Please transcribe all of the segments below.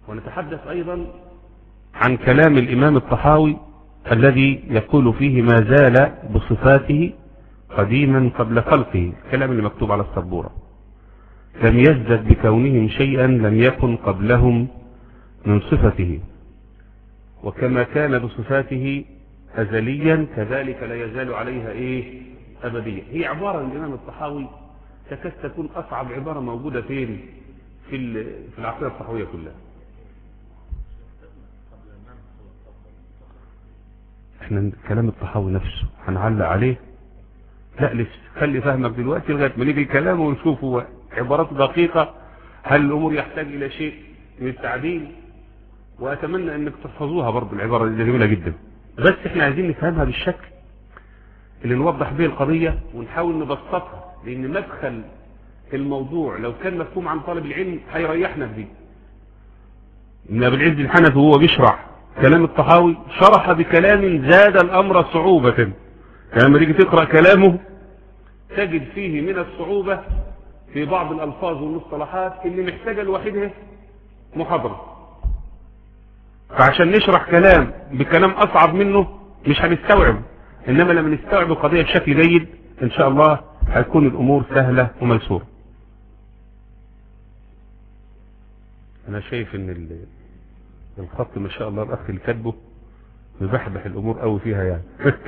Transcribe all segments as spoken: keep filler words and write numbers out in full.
ونتحدث أيضا عن كلام الإمام الطحاوي الذي يقول فيه ما زال بصفاته قديما قبل خلقه، الكلام اللي مكتوب على السبورة: لم يزدد بكونهم شيئا لم يكن قبلهم من صفته، وكما كان بصفاته أزليا كذلك لا يزال عليها إيه أبديا. هي عبارة الإمام الطحاوي تكاد تكون أصعب عبارة موجودة فين في في العقيدة الطحاوية كلها. احنا كلام الطحاوي نفسه هنعلق عليه؟ لا لسه، خلي فهمك دلوقتي لغايه ما نيجي كلامه ونشوف هو عبارات دقيقه، هل الامور يحتاج الى شيء من التعديل؟ واتمنى انك تحفظوها برضه، العباره دي جميله جدا، بس احنا عايزين نفهمها بالشكل اللي نوضح به القضيه ونحاول نبسطها، لان مدخل الموضوع لو كان مفهوم عن طالب العلم هيريحنا في دي. ان ابن العز الحنفي وهو بيشرح كلام الطحاوي شرح بكلام زاد الامر صعوبه، يعني لما تيجي تقرا كلامه تجد فيه من الصعوبه في بعض الالفاظ والمصطلحات اللي محتاجه لوحدها محاضره. فعشان نشرح كلام بكلام اصعب منه مش هنستوعب، انما لما نستوعب القضيه بشكل جيد ان شاء الله هتكون الامور سهله وميسوره. انا شايف ان الخط ما شاء الله الاخ اللي كاتبه مبحبح الامور قوي فيها يعني.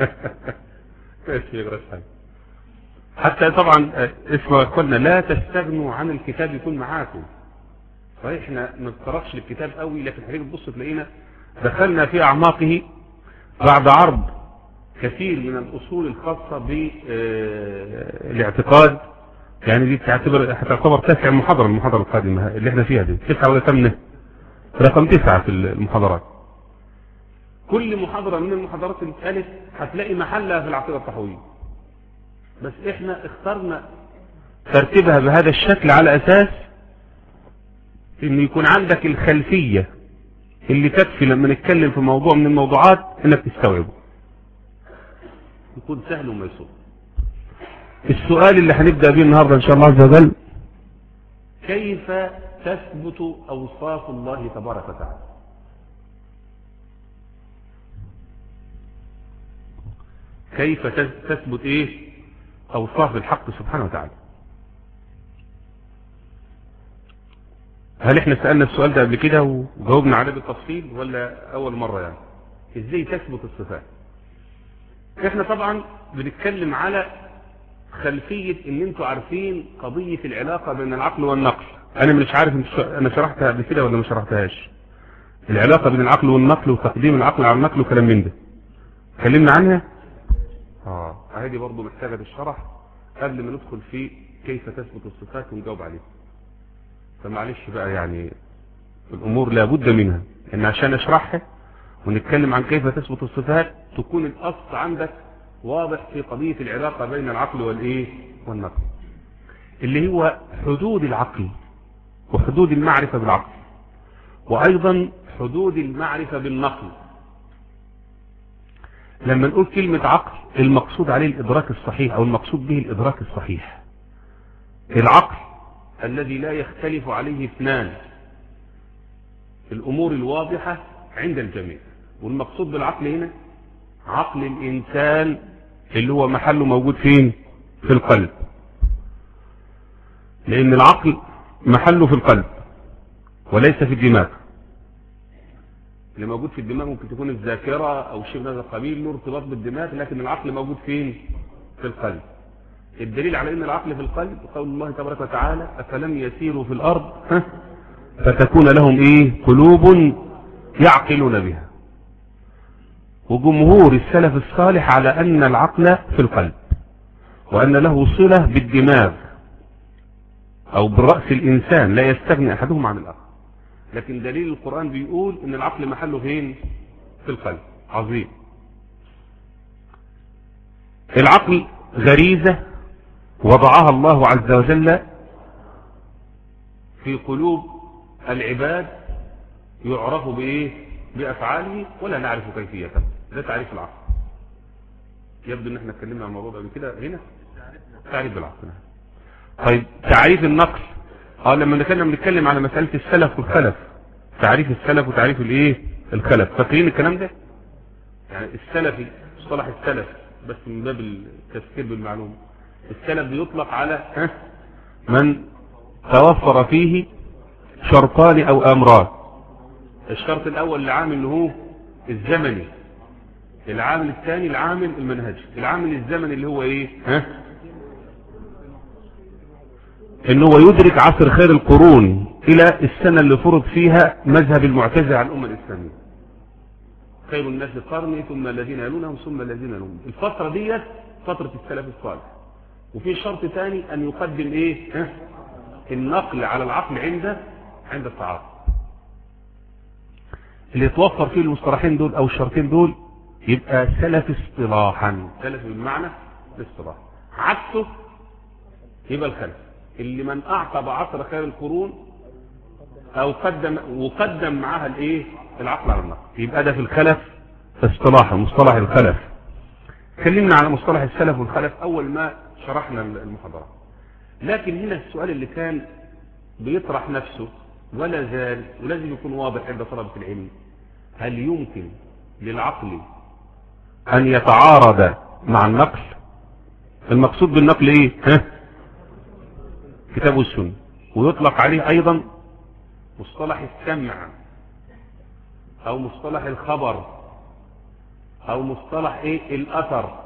ماشي حاجه. حتى طبعا اسمع اخوانا، لا تستغنوا عن الكتاب يكون معاكم. صحيح احنا ما نتطرقش للكتاب قوي، لكن حضرتك تبص تلاقينا دخلنا في اعماقه بعد عرض كثير من الاصول الخاصه بالاعتقاد. يعني دي تعتبر هتعتبر تسع محاضره المحاضره القادمه اللي احنا فيها دي، تسعه ولا ثمانيه؟ رقم تسعه في المحاضرات. كل محاضره من المحاضرات اللي اتقالت هتلاقي محلها في العقيده الطحاويه، بس احنا اخترنا ترتيبها بهذا الشكل على اساس ان يكون عندك الخلفيه اللي تكفي لما نتكلم في موضوع من الموضوعات انك تستوعبه، يكون سهل وميسور. السؤال اللي هنبدأ به النهاردة ان شاء الله عز وجل: كيف تثبت اوصاف الله تبارك وتعالى؟ كيف تثبت ايه اوصاف الحق سبحانه وتعالى؟ هل احنا سألنا السؤال ده قبل كده وجاوبنا عليه بالتفصيل ولا اول مرة؟ يعني ازاي تثبت الصفات؟ احنا طبعا بنتكلم على خلفية ان انتوا عارفين قضية العلاقة بين العقل والنقل. انا مش عارف انا شرحتها قبل كده ولا ما شرحتهاش، العلاقة بين العقل والنقل وتقديم العقل على النقل وكلام من ده، اتكلمنا عنها. اه هذه برضه محتاجة الشرح قبل ما ندخل في كيف تثبت الصفات ونجاوب عليها. فمعلش بقى، يعني الامور لابد منها ان عشان اشرحها ونتكلم عن كيف تثبت الصفات تكون الاصل عندك واضح في قضية العلاقة بين العقل والايه والنقل، اللي هو حدود العقل وحدود المعرفة بالعقل، وايضا حدود المعرفة بالنقل. لما نقول كلمة عقل المقصود عليه الادراك الصحيح، او المقصود به الادراك الصحيح، العقل الذي لا يختلف عليه اثنان، الامور الواضحة عند الجميع. والمقصود بالعقل هنا عقل الانسان اللي هو محله موجود فين؟ في القلب، لان العقل محله في القلب وليس في الدماغ. اللي موجود في الدماغ ممكن تكون الذاكرة او شيء من هذا القبيل له ارتباط بالدماغ، لكن العقل موجود فين؟ في القلب. الدليل على ان العقل في القلب قول الله تبارك وتعالى: افلم يسيروا في الارض فتكون لهم ايه؟ قلوب يعقلون بها. وجمهور السلف الصالح على ان العقل في القلب، وان له صلة بالدماغ او بالرأس الانسان، لا يستغني احدهم عن الاخر. لكن دليل القرآن بيقول ان العقل محله فين؟ في القلب. عظيم. العقل غريزة وضعها الله عز وجل في قلوب العباد، يعرف بايه؟ بافعاله ولا نعرف كيفيته. ده تعريف العقل. يبدو ان احنا اتكلمنا عن الموضوع ده قبل كده هنا. تعريف العقل. طيب تعريف النقل، اه لما كنا بنتكلم على مسألة السلف والخلف تعريف السلف وتعريف الايه الخلف. فاكرين الكلام ده؟ يعني السلفي، مصطلح السلف بس من باب التذكير بالمعلومه، السلف بيطلق على من توفر فيه شرطان او امران. الشرط الاول العامل اللي هو الزمني، العامل الثاني العامل المنهجي. العامل الزمني اللي هو ايه؟ ها ان هو يدرك عصر خير القرون الى السنة اللي فرض فيها مذهب المعتزلة على الامة الاسلامية. خير الناس قرني ثم الذين يلونهم ثم الذين يلونهم. الفترة ديت فترة السلف الصالح. وفي شرط ثاني ان يقدم ايه؟ ها النقل على العقل عند عند التعارض. اللي يتوفر فيه المصطلحين دول او الشرطين دول يبقى سلف اصطلاحا، سلف بالمعنى الاصطلاح. عكسه يبقى الخلف، اللي من اعقب عصر خير القرون او قدم وقدم معاها الايه العقل على النقل، يبقى ده في الخلف اصطلاحا، مصطلح الخلف. اتكلمنا على مصطلح السلف والخلف اول ما شرحنا المحاضرة. لكن هنا السؤال اللي كان بيطرح نفسه ولا زال ولازم يكون واضح عند طلبة العلم، هل يمكن للعقل ان يتعارض مع النقل؟ المقصود بالنقل ايه؟ ها كتاب والسنة. ويطلق عليه ايضا مصطلح السمع او مصطلح الخبر او مصطلح ايه الاثر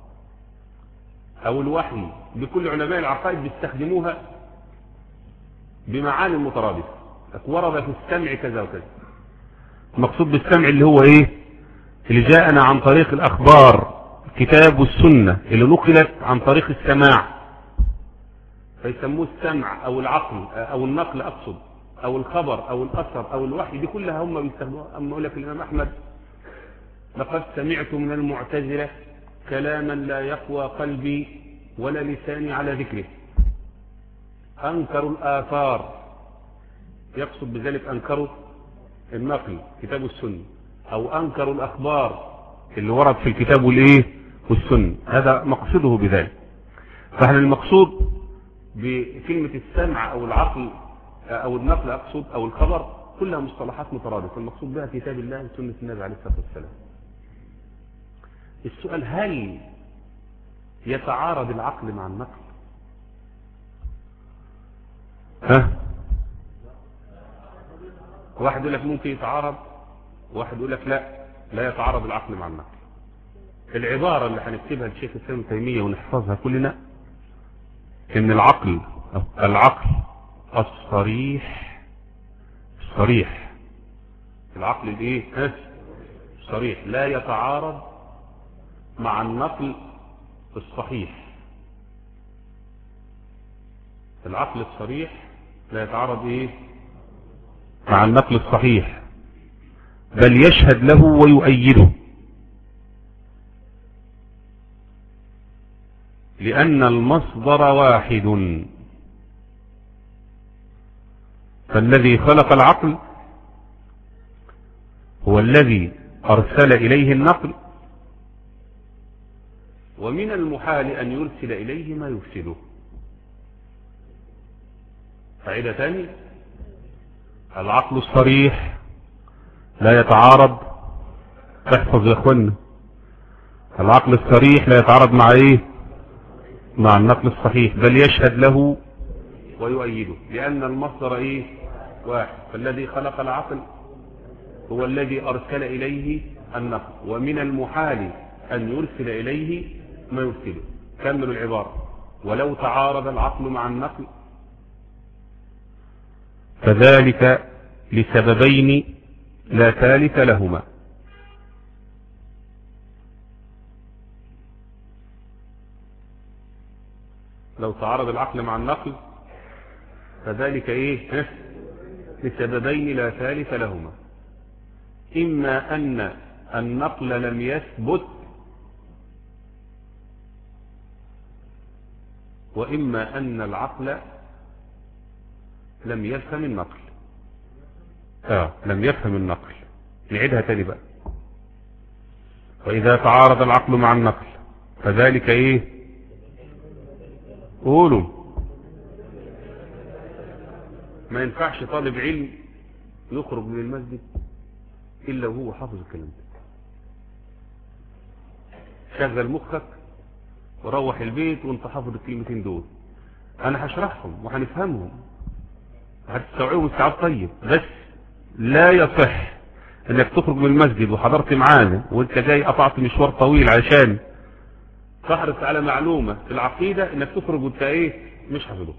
او الوحي. بكل علماء العقائد بيستخدموها بمعاني مترادفة. ورد في السمع كذا وكذا. المقصود بالسمع اللي هو ايه؟ اللي جاءنا عن طريق الاخبار، الكتاب والسنة اللي نقلت عن طريق السماع، فيسموه السمع او العقل او النقل اقصد، او الخبر او الاثر او الوحي. دي كلها هم بيستخدموها. اما اقول لك الامام احمد لقد سمعت من المعتزلة كلاما لا يقوى قلبي ولا لساني على ذكره، انكروا الاثار، يقصد بذلك انكروا النقل كتاب والسنة، او انكروا الاخبار اللي ورد في الكتاب والايه والسنة. هذا مقصده بذلك. فاحنا المقصود بكلمة السمع او العقل او النقل اقصد او الخبر كلها مصطلحات مترادفة. المقصود بها كتاب الله وسنة النبي عليه الصلاة والسلام. السؤال هل يتعارض العقل مع النقل؟ ها واحد يقول لك ممكن يتعارض، واحد يقول لك لا لا يتعارض العقل مع النقل. العبارة اللي هنكتبها للشيخ الإسلام ابن تيمية ونحفظها كلنا ان العقل العقل الصريح الصريح العقل الايه ها صريح لا يتعارض مع النقل الصحيح. العقل الصريح لا يتعارض ايه مع النقل الصحيح، بل يشهد له ويؤيده، لأن المصدر واحد. فالذي خلق العقل هو الذي أرسل إليه النقل، ومن المحال أن يرسل إليه ما يفسده. فائدة ثانية، العقل الصريح لا يتعارض، احفظ يا اخوانا، العقل الصريح لا يتعارض مع ايه مع النقل الصحيح، بل يشهد له ويؤيده، لأن المصدر ايه واحد. فالذي خلق العقل هو الذي أرسل إليه النقل، ومن المحال أن يرسل إليه ما يفسده. كملوا العبارة: ولو تعارض العقل مع النقل فذلك لسببين لا ثالث لهما. لو تعارض العقل مع النقل فذلك ايه لسببين لا ثالث لهما، اما ان النقل لم يثبت، واما ان العقل لم يفهم النقل. اه لم يفهم النقل. نعيدها تاني بقى: واذا تعارض العقل مع النقل فذلك ايه قولوا. ما ينفعش طالب علم يخرج من المسجد إلا وهو حافظ الكلام ده. شغل مخك وروح البيت وانت حافظ الكلمتين دول. انا هشرحهم وهنفهمهم هتستوعبهم استيعاب طيب، بس لا يصح انك تخرج من المسجد وحضرت معانا وانت جاي قطعت مشوار طويل عشان تحرص على معلومة في العقيدة انك تخرج وانت ايه مش حافظه.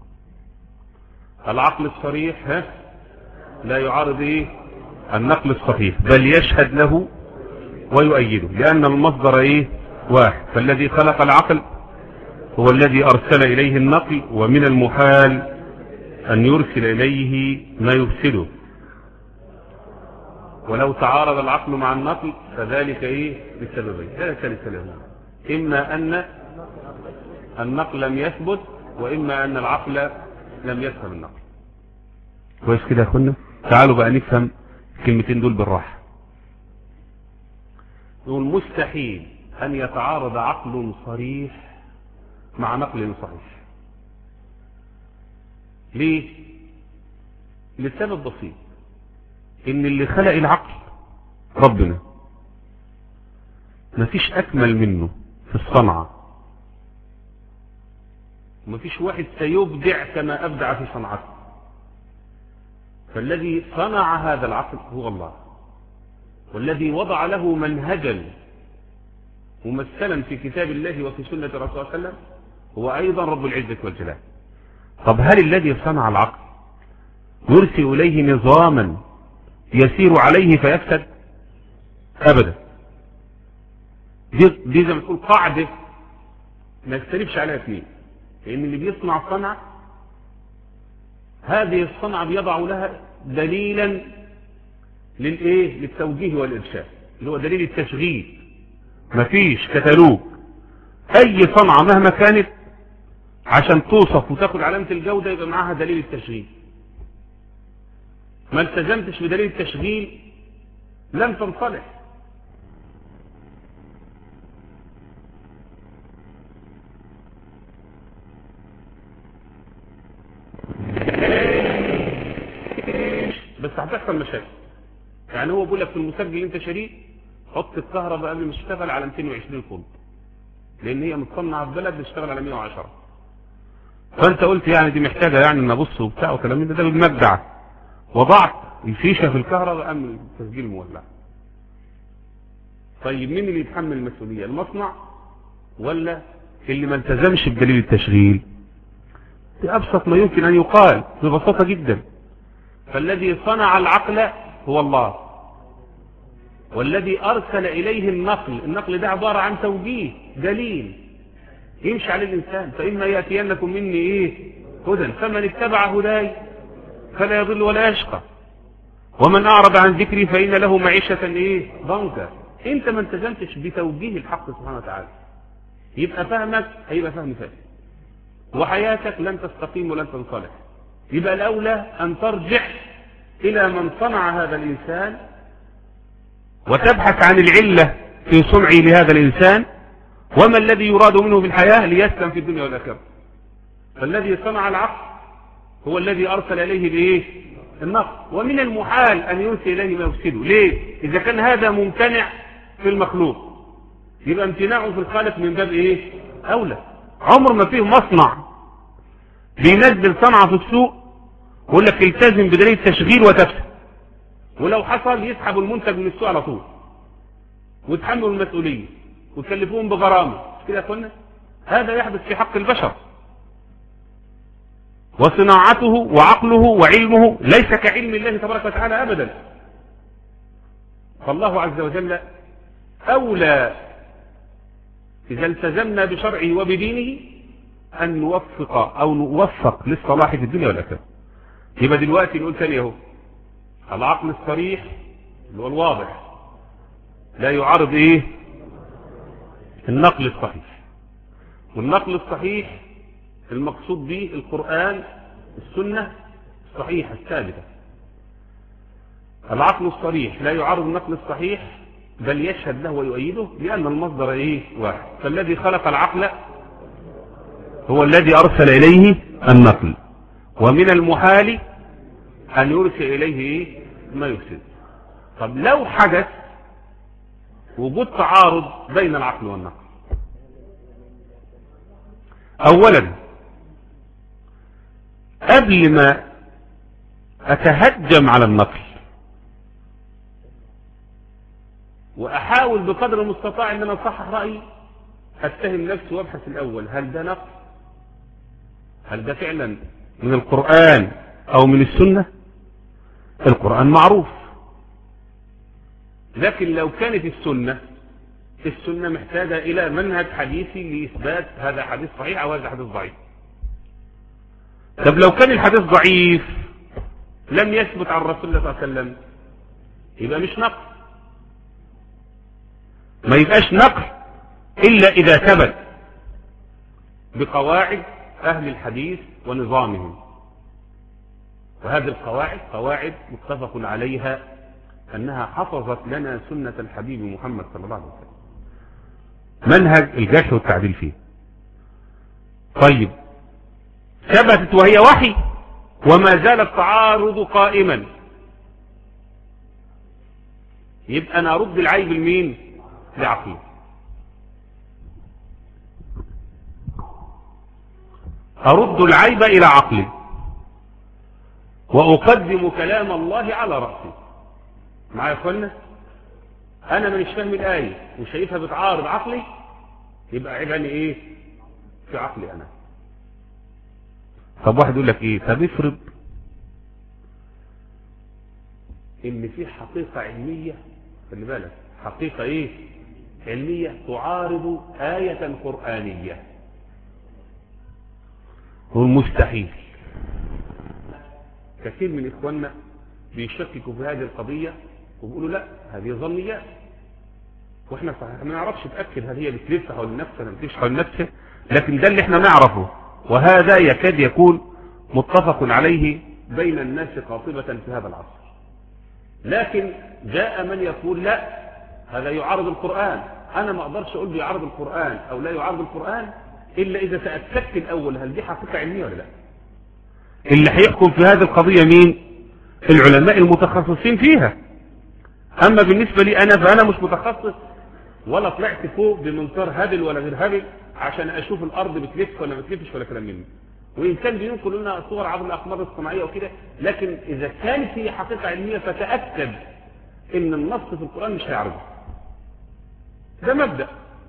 العقل الصريح ها لا يعارض ايه النقل الصحيح، بل يشهد له ويؤيده، لأن المصدر ايه واحد. فالذي خلق العقل هو الذي أرسل إليه النقل، ومن المحال أن يرسل إليه ما يفسده. ولو تعارض العقل مع النقل فذلك ايه لسببين، ذلك لسببين: إما أن النقل لم يثبت، وإما أن العقل لم يفهم النقل. كويس كده يا أخوانا؟ تعالوا بقى نفهم الكلمتين دول بالراحة. نقول مستحيل أن يتعارض عقل صريح مع نقل صحيح. ليه؟ لسبب بسيط: إن اللي خلق العقل ربنا، مفيش أكمل منه في الصنعة، مفيش واحد سيبدع كما أبدع في صنعته. فالذي صنع هذا العقل هو الله، والذي وضع له منهجا ممثلا في كتاب الله وفي سنة رسول الله صلى الله عليه وسلم هو أيضا رب العزة والجلال. طب هل الذي صنع العقل يرسل إليه نظاما يسير عليه فيفسد؟ أبدا. دي, دي زي ما تقول قاعدة ما يختلفش عليها اثنين، لأن اللي بيصنع صنعة هذه الصنعة بيضع لها دليلا للإيه؟ للتوجيه والإرشاد، اللي هو دليل التشغيل. مفيش كتالوج أي صنعة مهما كانت عشان توصف وتاخد علامة الجودة يبقى معاها دليل التشغيل. ما التزمتش بدليل التشغيل لم تنصلح. بس هتحصل مشاكل. يعني هو بيقول لك في المسجل اللي انت شاريه حط الكهرباء قبل ما تشتغل على مئتين وعشرين فولت، لان هي متصنعه في بلد بتشتغل على مئة وعشرة. فانت قلت يعني دي محتاجه يعني ان ابص وبتاع وكلام من ده، ده بالمجدع وضعت الفيشه في الكهرباء قبل التسجيل مولع. طيب مين اللي يتحمل المسؤوليه؟ المصنع ولا اللي ما التزمش بدليل التشغيل؟ دي ابسط ما يمكن ان يقال ببساطه جدا. فالذي صنع العقل هو الله، والذي أرسل إليه النقل، النقل ده عبارة عن توجيه دليل يمشي عليه الإنسان. فإما يأتينكم مني إيه هدى فمن اتبع هداي فلا يضل ولا يشقى، ومن أعرض عن ذكري فإن له معيشة إيه ضنكا. أنت ما التزمتش بتوجيه الحق سبحانه وتعالى، يبقى فهمك هيبقى فهم فاسد، وحياتك لن تستقيم ولن تنصلح. يبقى الأولى أن ترجع إلى من صنع هذا الإنسان وتبحث عن العلة في صنعه لهذا الإنسان، وما الذي يراد منه في الحياة ليسلم في الدنيا والآخرة. فالذي صنع العقل هو الذي أرسل إليه بإيه النقل، ومن المحال أن يرسل إليه ما يفسده. ليه؟ إذا كان هذا ممتنع في المخلوق يبقى امتناعه في الخالق من باب إيه أولى. عمر ما فيه مصنع بينزل صنعة في السوق ويقول لك التزم بدليل التشغيل وتفسد، ولو حصل يسحبوا المنتج من السوق على طول ويتحملوا المسؤولية ويكلفوهم بغرامة. كده يا اخوانا هذا يحدث في حق البشر، وصناعته وعقله وعلمه ليس كعلم الله تبارك وتعالى أبدا. فالله عز وجل أولى إذا التزمنا بشرعه وبدينه أن نوفق أو نوفق للصلاح في الدنيا والآخرة. يبقى دلوقتي نقول تاني اهو: العقل الصريح اللي هو الواضح لا يعارض ايه النقل الصحيح، والنقل الصحيح المقصود به القرآن السنة الصحيحة الثابتة. العقل الصريح لا يعارض النقل الصحيح بل يشهد له ويؤيده، لأن المصدر ايه واحد. فالذي خلق العقل هو الذي أرسل إليه النقل، ومن المحال أن يرسل إليه إيه ما يفسد. طب لو حدث وجود تعارض بين العقل والنقل، اولا قبل ما اتهجم على النقل واحاول بقدر المستطاع ان انا اصحح رايي، اتهم نفسي وابحث الاول هل ده نقل، هل ده فعلا من القرآن او من السنة. القرآن معروف، لكن لو كانت السنة السنة محتاجة الى منهج حديثي لاثبات هذا حديث صحيح او هذا حديث ضعيف. طب لو كان الحديث ضعيف لم يثبت عن رسول الله صلى الله عليه وسلم، يبقى مش نقل. ما يبقاش نقل الا اذا ثبت بقواعد اهل الحديث ونظامهم، وهذه القواعد قواعد متفق عليها انها حفظت لنا سنة الحبيب محمد صلى الله عليه وسلم، منهج الجرح والتعديل فيه. طيب ثبتت وهي وحي وما زال التعارض قائما، يبقى انا ارد العيب لمين؟ لعقله. ارد العيب الى عقلي واقدم كلام الله على رأسي. معايا يا اخوانا؟ انا مش فاهم الايه وشايفها بتعارض عقلي، يبقى عيبني ايه؟ في عقلي انا. طب واحد يقول لك ايه؟ طب افرض ان في حقيقة علمية، خلي بالك، حقيقة ايه؟ علمية تعارض آية قرآنية. هو المستحيل. كثير من اخواننا بيشككوا في هذه القضية وبيقولوا لا هذه ظنيات، واحنا صحيح ما نعرفش نتاكد هل هي بتلف حول نفسها ولا بتلف حول نفسها، لكن ده اللي احنا نعرفه، وهذا يكاد يكون متفق عليه بين الناس قاطبة في هذا العصر. لكن جاء من يقول لا هذا يعارض القرآن. انا ما اقدرش اقول بيعارض القرآن او لا يعارض القرآن الا اذا تاكدت الاول هل دي حقيقة علمية ولا لا. اللي هيحكم في هذه القضية مين؟ العلماء المتخصصين فيها. اما بالنسبة لي انا فانا مش متخصص ولا طلعت فوق بمنظار هبل ولا غير هبل عشان اشوف الارض بتلف ولا ما بتلفش ولا كلام منه. وان كان بينقلوا لنا صور عبر الاقمار الصناعيه وكده، لكن اذا كانت هي حقيقه علميه فتاكد ان النص في القران مش هيعرضه. ده مبدا.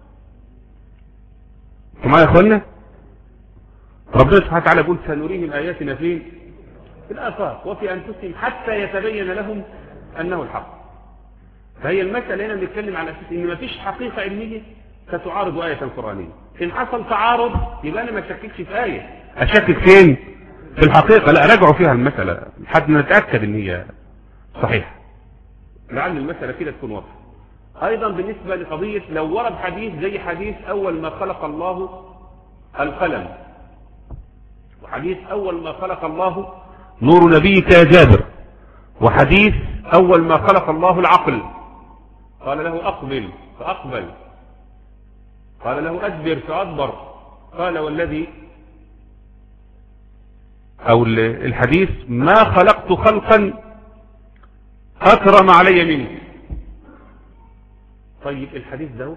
انتوا معايا يا اخوانا؟ ربنا سبحانه وتعالى يقول سنريهم اياتنا فين؟ في الافاق وفي انفسهم حتى يتبين لهم انه الحق. فهي المسألة هنا بنتكلم على أساس إن مفيش حقيقة علمية ستعارض آية قرآنية. إن حصل تعارض يبقى أنا ما أشككش في آية، أشكك فين؟ في الحقيقة. لا راجعوا فيها المسألة لحد ما نتأكد إن هي صحيحة. لعل المسألة كده تكون واضحة. أيضا بالنسبة لقضية لو ورد حديث زي حديث أول ما خلق الله القلم، وحديث أول ما خلق الله نور نبيك يا جابر، وحديث أول ما خلق الله العقل قال له أقبل فأقبل، قال له أدبر فأدبر، قال والذي أو الحديث ما خلقت خلقا أكرم علي منه. طيب الحديث ده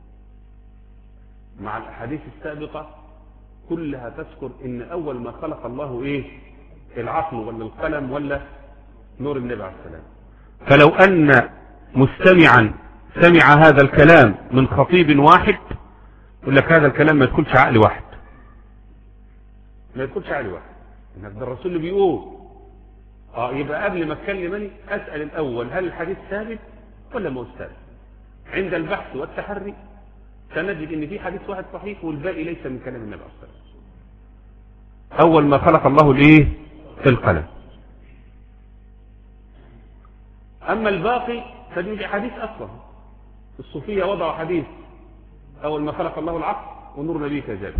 مع الأحاديث السابقة كلها تذكر إن أول ما خلق الله إيه؟ العقل ولا القلم ولا نور النبي عليه السلام. فلو أن مستمعا سمع هذا الكلام من خطيب واحد يقول لك هذا الكلام ما يدخلش عقل واحد، ما يدخلش عقل واحد، انك ده الرسول اللي بيقول. اه يبقى قبل ما اتكلمني اسال الاول هل الحديث ثابت ولا ما هو ثابت. عند البحث والتحري سنجد ان في حديث واحد صحيح والباقي ليس من كلام النبي عليه الصلاه والسلام. اول ما خلق الله الايه؟ القلم. اما الباقي فدي حديث اصلا. الصوفيه وضعوا حديث اول ما خلق الله العقل ونور نبيك جابر،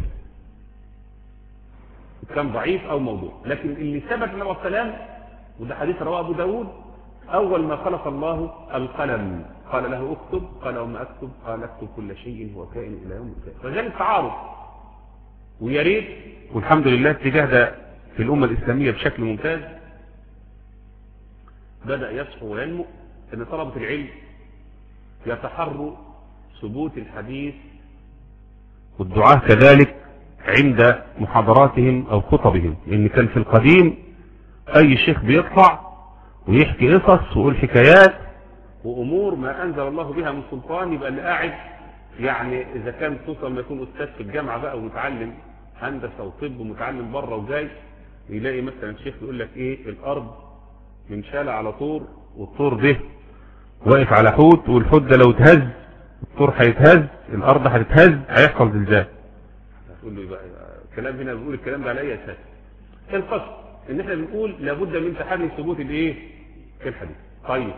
كان ضعيف او موضوع، لكن اللي ثبت النبي عليه السلام وده حديث رواه ابو داود اول ما خلق الله القلم قال له اكتب، قال وما اكتب؟ قال اكتب كل شيء هو كائن الى يوم القيامه. فجاء التعارض، ويا ريت والحمد لله اتجاه ده في الامه الاسلاميه بشكل ممتاز. بدأ يصحو وينمو ان طلبة العلم يتحروا ثبوت الحديث، والدعاة كذلك عند محاضراتهم او خطبهم. ان كان في القديم اي شيخ بيطلع ويحكي قصص ويقول حكايات وامور ما انزل الله بها من سلطان، يبقى اللي قاعد يعني اذا كان خصوصا ما يكون استاذ في الجامعه بقى ومتعلم هندسه وطب ومتعلم بره وجاي، يلاقي مثلا شيخ يقول لك ايه الارض من شالة على طور، والطور ده واقف على حوت، والحوت ده لو اتهز الطور هيتهز، الارض هتتهز، هيحصل زلزال. هتقول له يبقى الكلام هنا بيقول الكلام ده على اي اساس؟ القصد ان احنا بنقول لابد من تحري ثبوت الايه في الحديث. طيب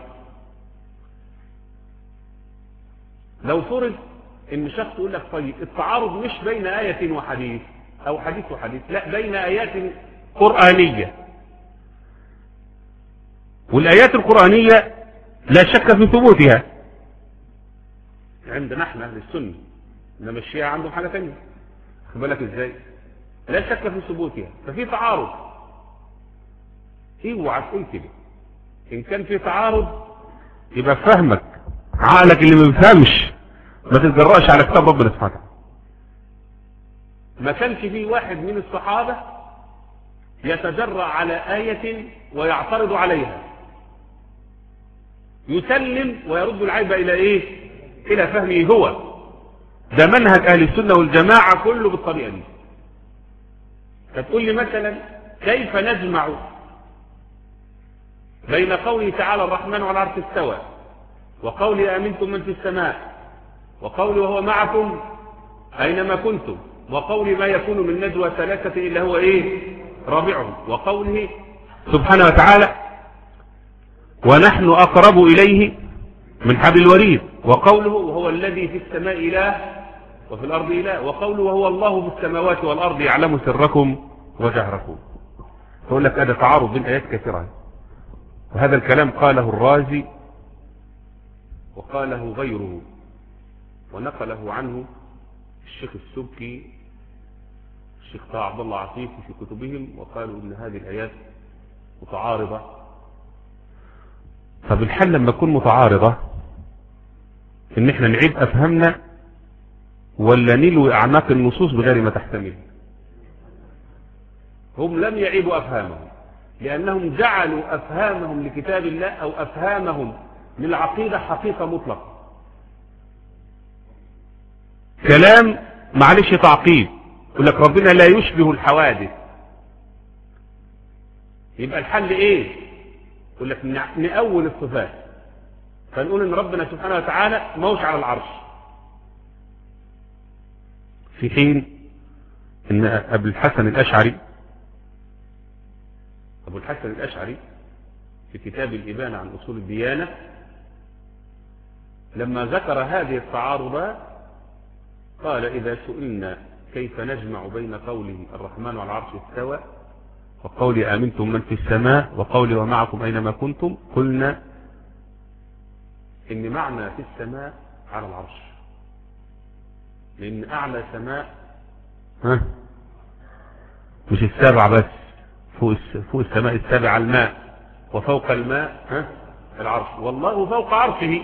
لو فرض ان شخص يقول لك طيب التعارض مش بين آية وحديث او حديث وحديث، لا بين آيات قرآنية، والآيات القرآنية لا شك في ثبوتها عندنا احنا اهل السنة، انما الشيعة عندهم حاجة ثانيه. خد بالك ازاي؟ لا شك في ثبوتها، ففي تعارض. اوعى تقول كده. ان كان في تعارض يبقى فهمك عقلك اللي ما بيفهمش ما تتجرأش على كتاب ربنا سبحانه وتعالى. ما كانش فيه واحد من الصحابة يتجرأ على آية ويعترض عليها، يسلم ويرد العيب الى ايه؟ الى فهمه هو. ده منهج اهل السنة والجماعة كله بالطريقة دي. فتقول لي مثلا كيف نجمع بين قوله تعالى الرحمن على العرش استوى، وقول آمنتم من في السماء، وقول وهو معكم أينما كنتم، وقول ما يكون من نجوى ثلاثة إلا هو إيه رابعهم، وقوله سبحانه وتعالى ونحن أقرب إليه من حبل الوريد، وقوله وهو الذي في السماء إله وفي الأرض إله، وقوله وهو الله في السماوات والأرض يعلم سركم وجهركم. فأقول لك هذا تعارض بين آيات كثيرة، وهذا الكلام قاله الرازي وقاله غيره، ونقله عنه الشيخ السبكي الشيخ طه عبد الله عفيفي في كتبهم، وقالوا ان هذه الايات متعارضه. طب الحل لما تكون متعارضه ان احنا نعيب افهامنا ولا نلوي اعناق النصوص بغير ما تحتمل؟ هم لم يعيبوا افهامهم، لانهم جعلوا افهامهم لكتاب الله او افهامهم للعقيده حقيقه مطلقه. كلام معلش تعقيد، يقول لك ربنا لا يشبه الحوادث، يبقى الحل ايه؟ يقول لك نأول الصفات، فنقول ان ربنا سبحانه وتعالى موش على العرش، في حين ان ابو الحسن الاشعري ابو الحسن الاشعري في كتاب الإبانة عن اصول الديانة لما ذكر هذه التعارضات قال إذا سئلنا كيف نجمع بين قوله الرحمن على العرش استوى وقول آمنتم من في السماء وقول ومعكم أينما كنتم، قلنا إن معنى في السماء على العرش، لأن أعلى سماء ها مش السابع بس، فوق فوق السماء السابع الماء، وفوق الماء ها العرش، والله فوق عرشه.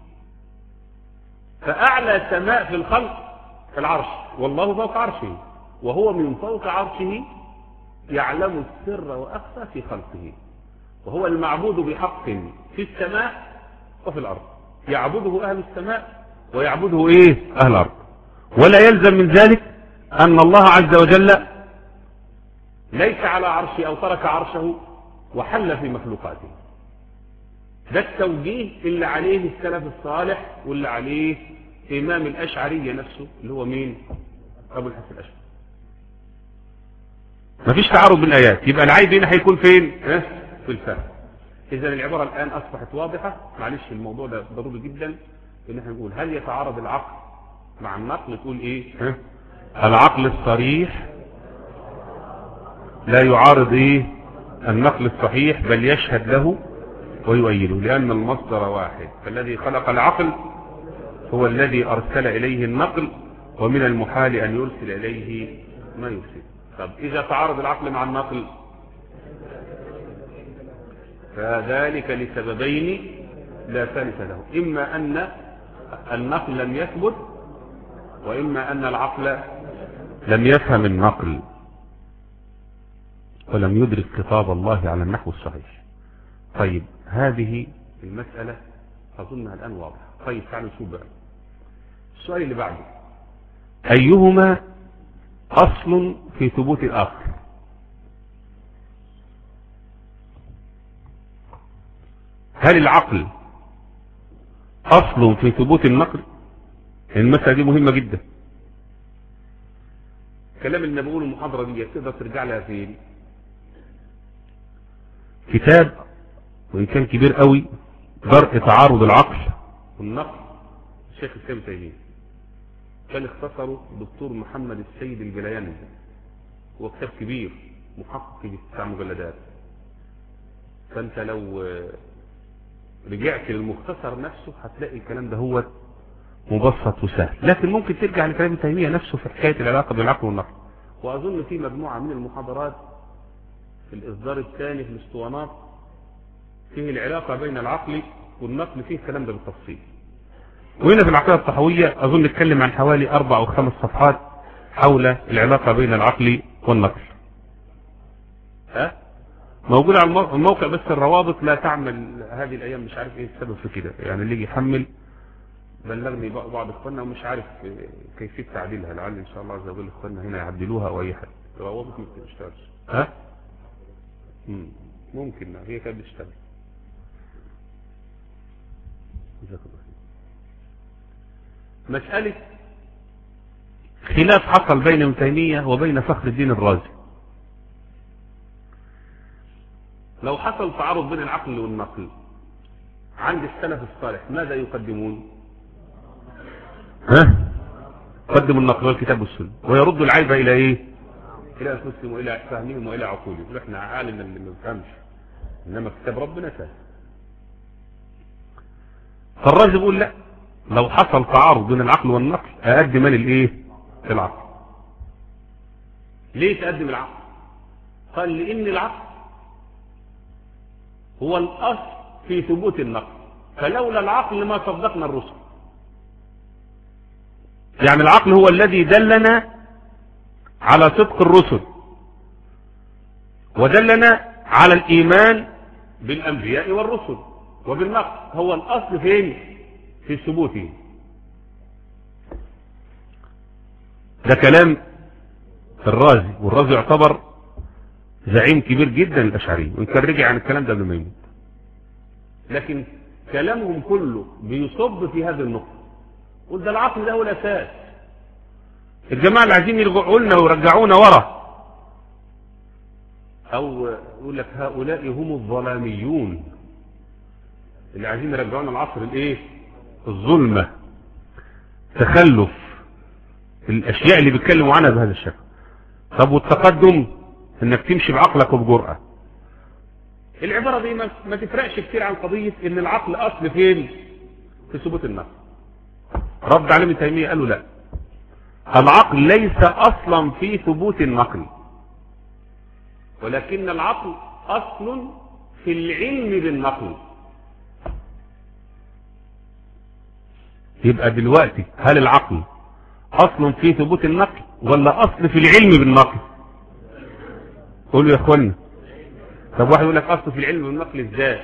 فأعلى سماء في الخلق العرش، والله فوق عرشه، وهو من فوق عرشه يعلم السر وأخفى في خلقه، وهو المعبود بحق في السماء وفي الأرض، يعبده أهل السماء ويعبده إيه أهل الأرض. ولا يلزم من ذلك أن الله عز وجل ليس على عرشه أو ترك عرشه وحل في مخلوقاته. ده التوجيه اللي عليه السلف الصالح واللي عليه إمام الأشعرية نفسه اللي هو مين؟ أبو الحسن الأشعري. مفيش تعارض بالآيات، يبقى العيب هنا هيكون فين؟ اه؟ في الفهم. إذا العبارة الآن أصبحت واضحة. معلش الموضوع ده ضروري جدا إن احنا نقول هل يتعارض العقل مع النقل؟ تقول إيه؟ اه؟ العقل الصريح لا يعارض إيه؟ النقل الصحيح، بل يشهد له ويؤيده، لأن المصدر واحد، فالذي خلق العقل هو الذي أرسل إليه النقل، ومن المحال أن يرسل إليه ما يرسل. طب إذا تعارض العقل مع النقل فذلك لسببين لا ثالث له، إما أن النقل لم يثبت، وإما أن العقل لم يفهم النقل ولم يدرك خطاب الله على النحو الصحيح. طيب هذه المسألة أظنها الآن واضحة. طيب تعالوا نشوف بقى السؤال اللي بعده، أيهما أصل في ثبوت الآخر؟ هل العقل أصل في ثبوت النقل؟ المسألة دي مهمة جدا. كلام اللي بقوله المحاضرة دي تقدر ترجع لها في كتاب وإن كان كبير قوي، درء تعارض العقل والنقل، الشيخ الإسلام ابن تيمية، كان اختصره دكتور محمد السيد الجلياني، هو كتاب كبير محقق في تسع مجلدات. فأنت لو رجعت للمختصر نفسه هتلاقي الكلام ده هو مبسط وسهل، لكن ممكن ترجع لكلام ابن تيمية نفسه في حكاية العلاقة بين العقل والنقل. وأظن في مجموعة من المحاضرات في الإصدار الثاني في الاسطوانات فيه العلاقة بين العقل والنقل، فيه الكلام ده بالتفصيل. وهنا في العقيدة الطحوية أظن نتكلم عن حوالي أربع أو خمس صفحات حول العلاقة بين العقل والنقل. ها موجود على الموقع، بس الروابط لا تعمل هذه الأيام، مش عارف إيه السبب في كده. يعني اللي يجي يحمل بلغني بعض إخواننا ومش عارف كيفية تعديلها، لعل إن شاء الله عز وجل إخواننا هنا يعدلوها أو أي حاجة. الروابط ما بتشتغلش. ها مم. ممكن هي كانت بتشتغل. مسألة خلاف حصل بين ابن تيمية وبين فخر الدين الرازي. لو حصل تعارض بين العقل والنقل عند السلف الصالح ماذا يقدمون؟ ها قدموا النقل والكتاب والسنة، ويردوا العيب الى ايه؟ الى انفسهم والى فهمهم والى عقولهم. يقول احنا عالم اللي ما بيفهمش، انما كتاب ربنا سهل. فالرازي بيقول لا، لو حصل تعارض بين العقل والنقل اقدم الايه؟ العقل. ليه تقدم العقل؟ قال لان العقل هو الاصل في ثبوت النقل، فلولا العقل ما صدقنا الرسل. يعني العقل هو الذي دلنا على صدق الرسل، ودلنا على الايمان بالانبياء والرسل، وبالنقل هو الاصل فين؟ في ثبوته. ده كلام الرازي، والرازي يعتبر زعيم كبير جدا الاشعري، وان كان رجع عن الكلام ده قبل ما يموت، لكن كلامهم كله بيصب في هذه النقطه. قل ده العقل ده هو الاساس. الجماعه اللي عايزين يرجعوا لنا ويرجعونا ورا، او يقول لك هؤلاء هم الظلاميون اللي عايزين يرجعونا العصر الايه؟ الظلمه، تخلف الاشياء اللي بيتكلموا عنها بهذا الشكل. طب والتقدم انك تمشي بعقلك وبجرأة. العبارة دي ما تفرقش كتير عن قضية ان العقل اصل فين؟ في ثبوت النقل. رد عليه ابن تيمية قالوا لا، العقل ليس اصلا في ثبوت النقل، ولكن العقل اصل في العلم بالنقل. يبقى دلوقتي هل العقل اصل في ثبوت النقل ولا اصل في العلم بالنقل؟ قولوا يا اخوانا. طب واحد يقول لك اصل في العلم بالنقل ازاي؟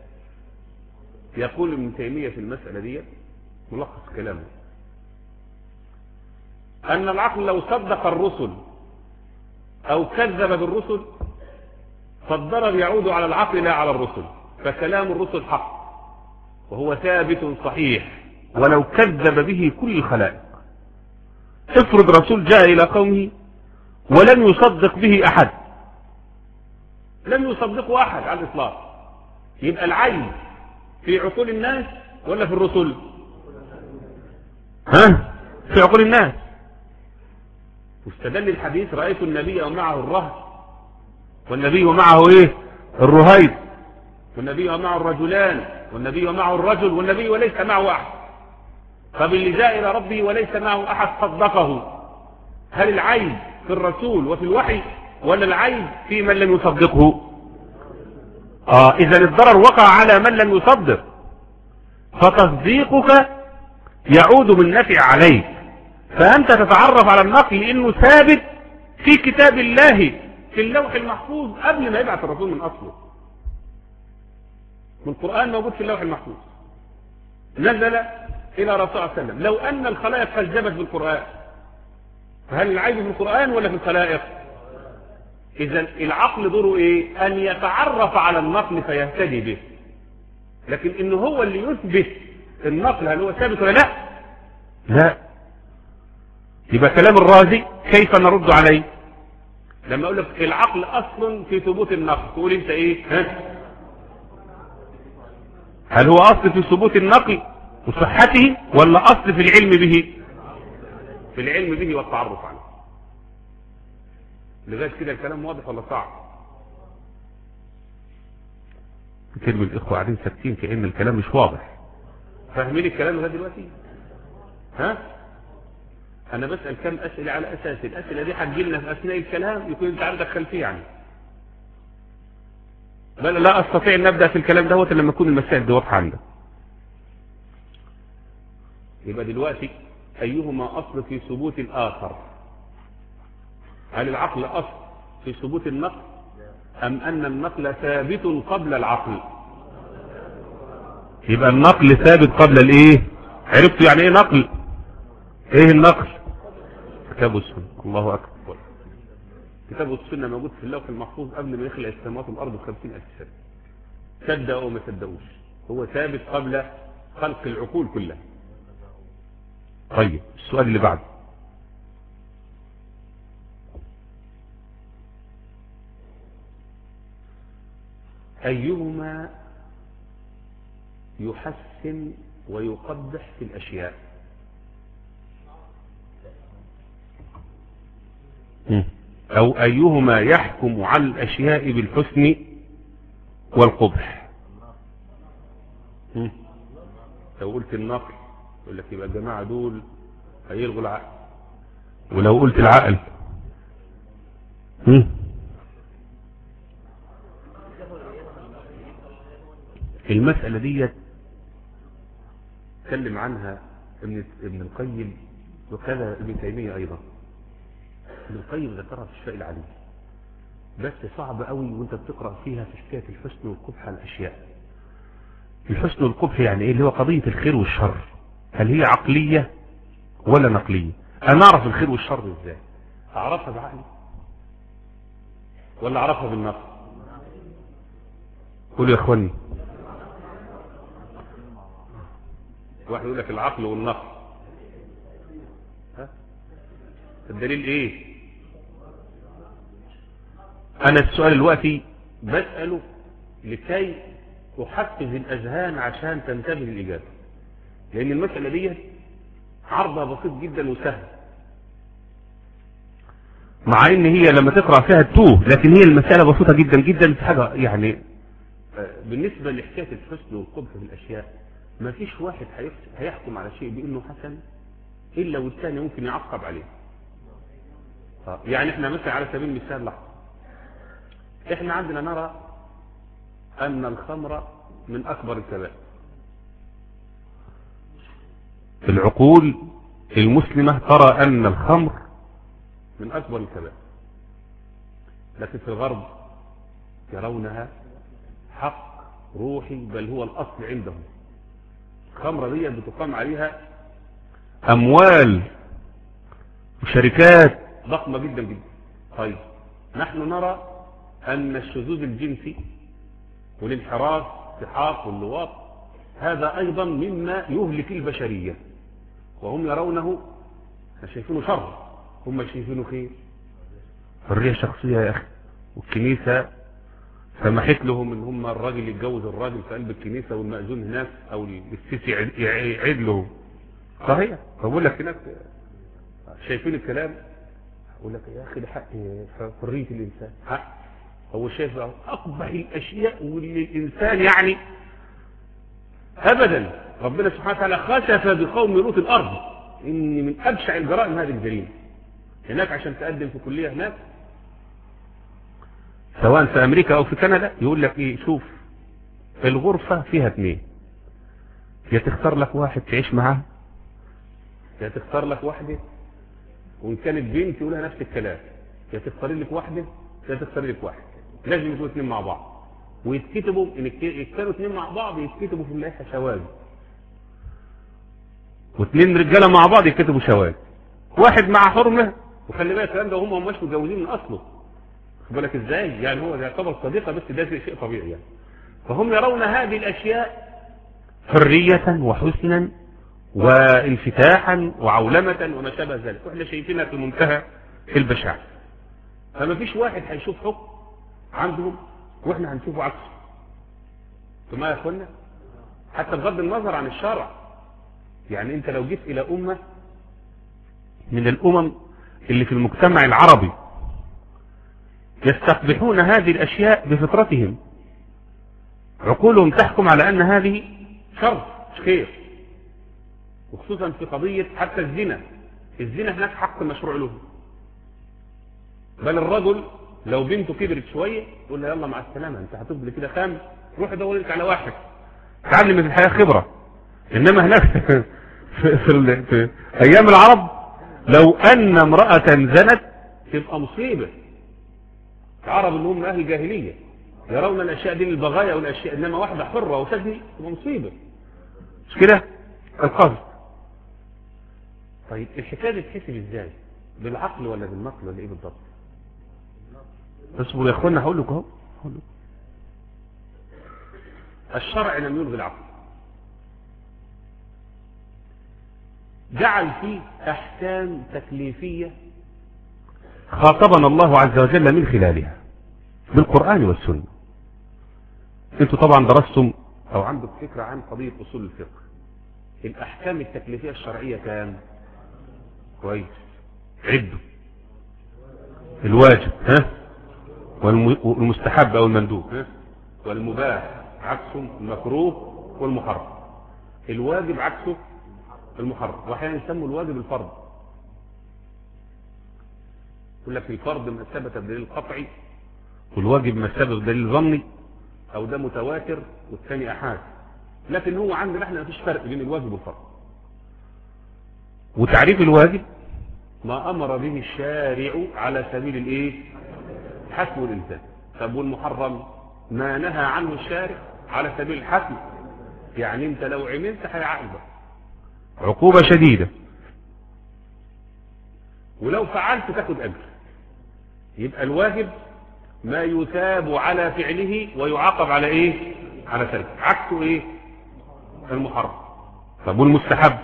يقول ابن تيمية في المسألة دي ملخص كلامه ان العقل لو صدق الرسل او كذب بالرسل فالضرر يعود على العقل لا على الرسل، فكلام الرسل حق وهو ثابت صحيح ولو كذب به كل الخلائق. افرض رسول جاء الى قومه ولم يصدق به احد، لم يصدقه احد على الاطلاق، يبقى العيب في عقول الناس ولا في الرسل؟ ها في عقول الناس. واستدل الحديث رأيت النبي ومعه الرهط والنبي ومعه ايه؟ الرهيط، والنبي ومعه الرجلان والنبي ومعه الرجل والنبي وليس معه احد. طب اللي جاء الى ربه وليس معه احد صدقه، هل العيب في الرسول وفي الوحي ولا العيب في من لم يصدقه؟ اه اذا الضرر وقع على من لم يصدق، فتصديقك يعود بالنفع عليك، فانت تتعرف على النقل لانه ثابت في كتاب الله في اللوح المحفوظ قبل ما يبعث الرسول من اصله. والقرآن موجود في اللوح المحفوظ، نزل الى رسول الله صلى الله عليه وسلم. لو ان الخلائق كذبت بالقرآن، فهل العيب في القرآن ولا في الخلائق؟ اذا العقل دوره ايه؟ ان يتعرف على النقل فيهتدي به، لكن انه هو اللي يثبت النقل هل هو ثابت ولا لا؟ لا. يبقى كلام الرازي كيف نرد عليه؟ لما اقول لك العقل اصل في ثبوت النقل، تقول انت ايه؟ ها؟ هل هو اصل في ثبوت النقل وصحته ولا اصل في العلم به؟ في العلم به والتعرف عليه. لغايه كده الكلام واضح ولا صعب؟ كتير من الاخوه قاعدين ساكتين كأن الكلام مش واضح. فاهمين الكلام ده دلوقتي؟ ها؟ انا بسأل كم اسئله على اساس الاسئله دي هتجيلنا في اثناء الكلام يكون انت عندك خلفيه عنه. بل لا استطيع ان ابدا في الكلام دوت لما تكون المسائل دي واضحه عندك. يبقى دلوقتي ايهما اصل في ثبوت الاخر؟ هل العقل اصل في ثبوت النقل ام ان النقل ثابت قبل العقل؟ يبقى النقل ثابت قبل الايه؟ عرفتوا يعني ايه نقل؟ ايه النقل؟ كتاب السنه. الله اكبر. كتاب السنه موجود في اللوح المحفوظ قبل ما يخلق السماوات والارض بخمسين الف سنه. صدقوا او ما صدقوش، هو ثابت قبل خلق العقول كلها. طيب السؤال اللي بعده، ايهما يحسن ويقبح في الاشياء؟ او ايهما يحكم على الاشياء بالحسن والقبح؟ لو قلت النقل يقول لك يبقى الجماعه دول هيلغوا العقل، ولو قلت العقل المسألة دي تكلم عنها ابن ابن القيم وكذا ابن تيمية ايضا. ابن القيم ذكرها في الشفاء العليل، بس صعب قوي وانت بتقرأ فيها في حكاية الحسن والقبح على الاشياء. الحسن والقبح يعني ايه؟ اللي هو قضية الخير والشر، هل هي عقلية ولا نقلية؟ انا اعرف الخير والشر ازاي؟ اعرفها بعقلي ولا اعرفها بالنقل؟ قولوا يا اخواني. واحد يقول لك العقل والنقل، ها الدليل ايه؟ انا السؤال دلوقتي بسأله لكي احفز الاذهان عشان تنتبه للاجابه، لان المسألة دي عرضها بسيط جدا وسهل، مع ان هي لما تقرأ فيها تتوه، لكن هي المسألة بسيطة جدا جدا في حاجة يعني. بالنسبة لحكاية الحسن والقبح في الاشياء، ما فيش واحد هيحكم على شيء بانه حسن الا والثاني ممكن يعقب عليه. يعني احنا مثلا على سبيل المثال لحظة، احنا عندنا نرى ان الخمر من اكبر الكبائر. العقول المسلمة ترى ان الخمر من اكبر الكبائر، لكن في الغرب يرونها حق روحي بل هو الاصل عندهم. الخمرة دي بتقام عليها اموال وشركات ضخمة جدا جدا. طيب نحن نرى ان الشذوذ الجنسي والانحراف السحاق واللواط هذا ايضا مما يهلك البشرية، وهم يرونه شايفينه شر، هم شايفينه خير. حرية شخصية يا اخي، والكنيسة سمحت لهم ان هم الراجل يتجوز الراجل في قلب الكنيسة والمأذون هناك او السيسي يعيد له. صحيح. فبقول لك هناك شايفين الكلام، اقول لك يا اخي ده حق حرية الانسان، حق. هو شايف اقبح الاشياء واللي الانسان يعني ابدا. ربنا سبحانه وتعالى خسف بقوم لوط الارض، ان من ابشع الجرائم هذه الجريمه. هناك عشان تقدم في كليه هناك سواء في امريكا او في كندا، يقول لك ايه، شوف الغرفة فيها اثنين، يا تختار لك واحد تعيش معاه، يا تختار لك واحدة، وان كانت بنت يقولها نفس الكلام، يا تختاري لك واحدة يا تختاري لك واحد، لازم يكونوا اثنين مع بعض، ويتكتبوا ان كانوا اثنين مع بعض يتكتبوا في اللائحة شواذ، واثنين رجاله مع بعض يتكتبوا شواذ، واحد مع حرمه، وخلي بالك الكلام ده وهم مش متجوزين من اصله، خد بالك ازاي، يعني هو يعتبر صديقه بس ده شيء طبيعي يعني. فهم يرون هذه الاشياء حريه وحسنا وانفتاحا وعولمه وما شابه ذلك، واحنا شايفينها في منتهى البشاعه. فما فيش واحد هيشوف حكم عندهم واحنا هنشوفه عكسه. ثم يا اخوانا حتى بغض النظر عن الشرع، يعني انت لو جيت الى امه من الامم اللي في المجتمع العربي يستقبحون هذه الاشياء بفطرتهم، عقولهم تحكم على ان هذه شر مش خير، وخصوصا في قضية حتى الزنا، الزنا هناك حق مشروع له، بل الرجل لو بنته كبرت شوية يقول لها يلا مع السلامة انت هتفضل كده خام، روح دور لك على واحد تعلم في الحياة خبرة. انما هناك في, في, في ايام العرب لو ان امرأة زنت تبقى مصيبة. العرب اللي هم من اهل الجاهلية يرون الاشياء دي للبغايا والاشياء، انما واحدة حرة وتزني تبقى مصيبة، مش كده القصد. طيب الحكاية دي تحسب ازاي، بالعقل ولا بالنقل ولا ايه بالضبط؟ اصبروا يا اخوانا هقول لكم اهو. الشرع لم يلغي العقل، جعل فيه احكام تكليفية خاطبنا الله عز وجل من خلالها بالقرآن والسنة. انتوا طبعا درستم او عندك فكرة عن قضية اصول الفقه. الاحكام التكليفية الشرعية كام؟ كويس، عدوا. الواجب ها، والمستحب او المندوب ها، والمباح عكسه المكروه والمحرم. الواجب عكسه المحرم، واحيانا يسموا الواجب الفرض، يقول لك الفرض ما ثبت بدليل قطعي، والواجب ما ثبت بدليل ظني، او ده متواتر والثاني احاد. لكن هو عندنا احنا مفيش فرق بين الواجب والفرض. وتعريف الواجب ما امر به الشارع على سبيل الايه، الحتم والالزام. طب والمحرم ما نهى عنه الشارع على سبيل الحتم، يعني انت لو عملت هيعاقبك عقوبة شديدة، ولو فعلت تاخد اجر. يبقى الواجب ما يثاب على فعله ويعاقب على ايه، على تركه، عكسه ايه المحرم. طب والمستحب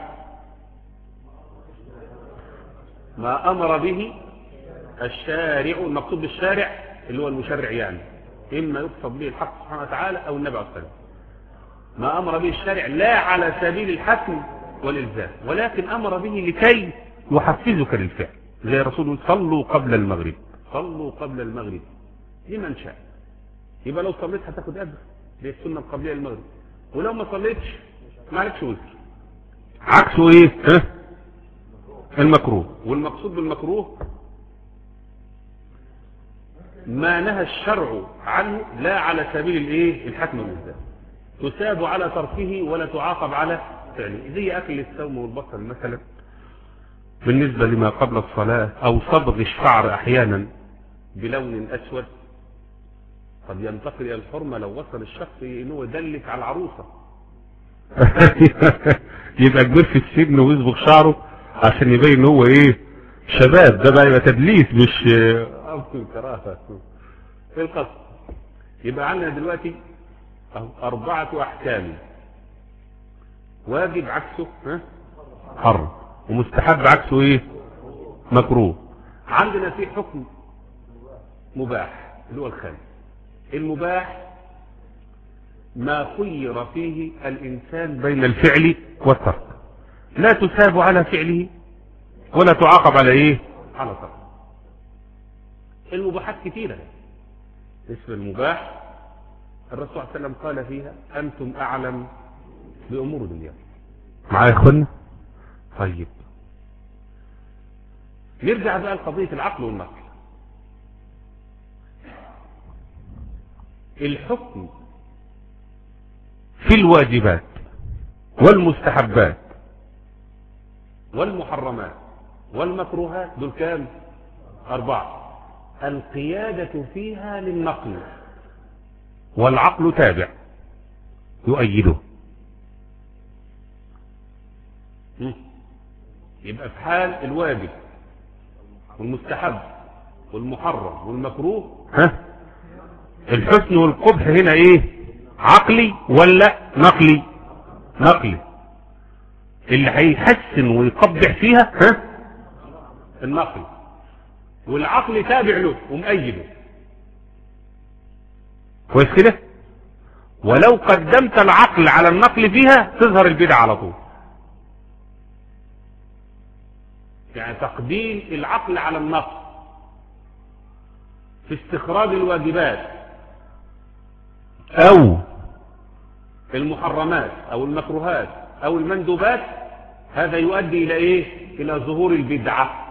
ما امر به الشارع، المقصود بالشارع اللي هو المشرع، يعني اما يقصد به الحق سبحانه وتعالى او النبي عليه الصلاه والسلام. ما امر به الشارع لا على سبيل الحتم والالزام، ولكن امر به لكي يحفزك للفعل، زي الرسول صلوا قبل المغرب، صلوا قبل المغرب لمن شاء. يبقى لو صليت هتاخد اجر، دي السنه القبليه للمغرب، ولو ما صليتش ما عليكش وزر. عكسه ايه ها؟ المكروه. والمقصود بالمكروه ما نهى الشرع عنه لا على سبيل الايه، الحتم والالزام، تثاب على تركه ولا تعاقب على فعله، زي اكل الثوم والبصل مثلا بالنسبه لما قبل الصلاه، او صبغ الشعر احيانا بلون اسود قد ينتقل الى الحرمه لو وصل الشخص انه يدلك على العروسه يبقى كبير في السجن ويصبغ شعره عشان يبين ان هو ايه، شباب. ده بقى يبقى تدليس مش ابطل كراهه في القصد. يبقى عندنا دلوقتي اربعه احكام، واجب عكسه ها حرم، ومستحب عكسه ايه مكروه. عندنا في حكم مباح اللي هو الخامس. المباح ما خير فيه الانسان بين الفعل والترك، لا تثاب على فعله ولا تعاقب على ايه، على ترك. المباحات كثيرة. اسم المباح الرسول صلى الله عليه وسلم قال فيها انتم اعلم بامور الدنيا. معايا يا اخوانا؟ طيب نرجع بقى لقضية العقل والنقل. الحكم في الواجبات والمستحبات والمحرمات والمكروهات دول كام؟ أربعة. القيادة فيها للنقل والعقل تابع يؤيده. يبقى في حال الواجب والمستحب والمحرم والمكروه ها الحسن والقبح هنا ايه؟ عقلي ولا نقلي؟ نقلي. اللي هيحسن ويقبح فيها ها النقل، والعقل تابع له ومؤيده. كويس كده؟ ولو قدمت العقل على النقل فيها تظهر البدعة على طول. يعني تقديم العقل على النقل في استخراج الواجبات او المحرمات او المكروهات او المندوبات، هذا يؤدي الى ايه؟ الى ظهور البدعة.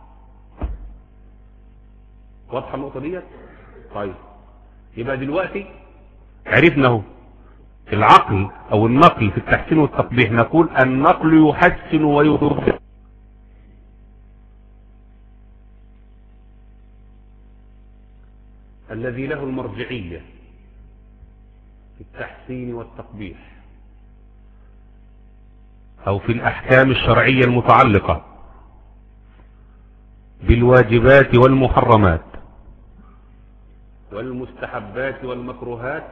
واضحة النقطة ديت؟ طيب يبقى دلوقتي عرفنا اهو العقل او النقل في التحسين والتقبيح. نقول النقل يحسن ويقبح. الذي له المرجعية في التحسين والتقبيح او في الاحكام الشرعية المتعلقة بالواجبات والمحرمات والمستحبات والمكروهات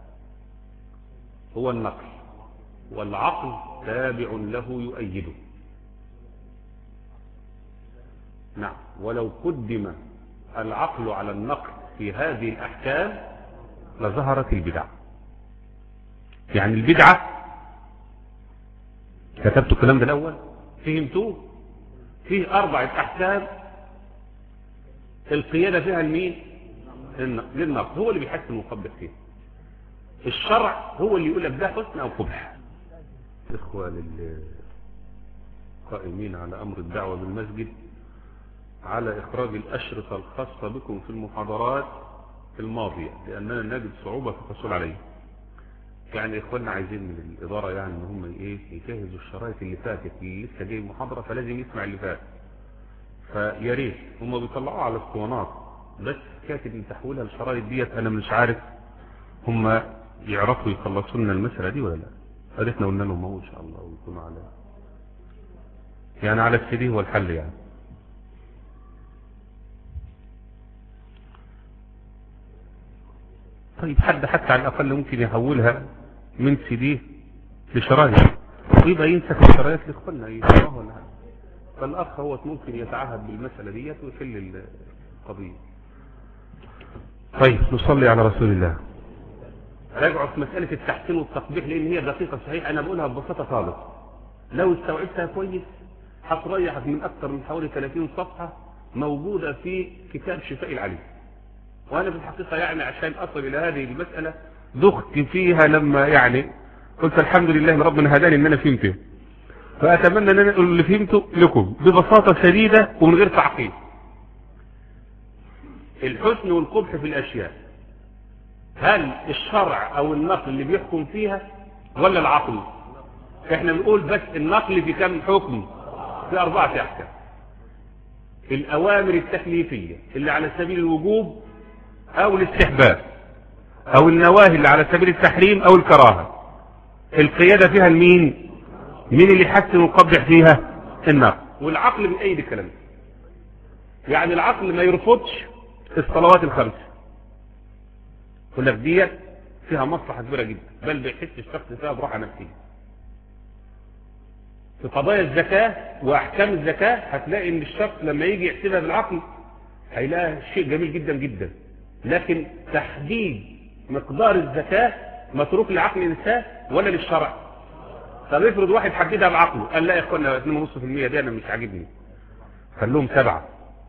هو النقل، والعقل تابع له يؤيده. نعم. ولو قدم العقل على النقل في هذه الأحكام لظهرت البدعة. يعني البدعة كتبت الكلام ده الأول فهمتوه؟ فيه أربعة أحكام القيادة فيها المين؟ للنقل، هو اللي بيحسن ويقبح فيه. الشرع هو اللي يقول لك ده حسن أو قبح. إخوة القائمين على أمر الدعوة بالمسجد على إخراج الأشرطة الخاصة بكم في المحاضرات الماضية، لأننا نجد صعوبة في الحصول عليه. يعني إخواننا عايزين من الإدارة يعني إن هم إيه يجهزوا الشرايط اللي فاتت اللي لسه جاي محاضرة، فلازم يسمع اللي فات. فيا ريت هم بيطلعوا على اسطوانات، بس كاتب من تحويلها الشرايط ديت أنا مش عارف هم يعرفوا يخلصوا لنا المسألة دي ولا لا. قالتنا قلنا لهم هو إن شاء الله ويكونوا على يعني على السي هو الحل يعني. طيب حد حتى على الأقل ممكن يحولها من سي دي لشرايط ويبقى ينسخ الشرايط لإخواننا يسمعوها ولا حاجة. فالأخ هو ممكن يتعهد بالمسألة ديت ويحل القضية. طيب نصلي على رسول الله. راجعوا في مسألة التحسين والتقبيح لأن هي دقيقة صحيح. أنا بقولها ببساطة خالص، لو استوعبتها كويس هتريحك من أكثر من حوالي ثلاثين صفحة موجودة في كتاب شفاء العليم. وأنا في الحقيقة يعني عشان أصل إلى هذه المسألة دخت فيها لما يعني قلت الحمد لله ان ربنا هداني ان انا فهمته، فأتمنى ان انا اقول اللي فهمته لكم ببساطة شديدة ومن غير تعقيد. الحسن والقبح في الأشياء، هل الشرع أو النقل اللي بيحكم فيها ولا العقل؟ احنا بنقول بس النقل في كم حكم؟ في أربعة أحكام. الأوامر التكليفية اللي على سبيل الوجوب أو الاستحباب، أو النواهي اللي على سبيل التحريم أو الكراهة، القيادة فيها المين؟ مين اللي يحسن ويقبح فيها؟ النقل. والعقل من أي الكلام. يعني العقل ما يرفضش الصلوات الخمس، يقول لك دي فيها مصلحة كبيرة جدا، بل بيحس الشخص فيها براحة نفسية. في قضايا الزكاة وأحكام الزكاة هتلاقي ان الشخص لما يجي يحسبها بالعقل هيلاقي شيء جميل جدا جدا، لكن تحديد مقدار الزكاة متروك لعقل الإنسان ولا للشرع؟ طب افرض واحد حددها بعقله قال لا يا اخوانا اثنين ونص في المية دي انا مش عاجبني، خلوهم سبعة.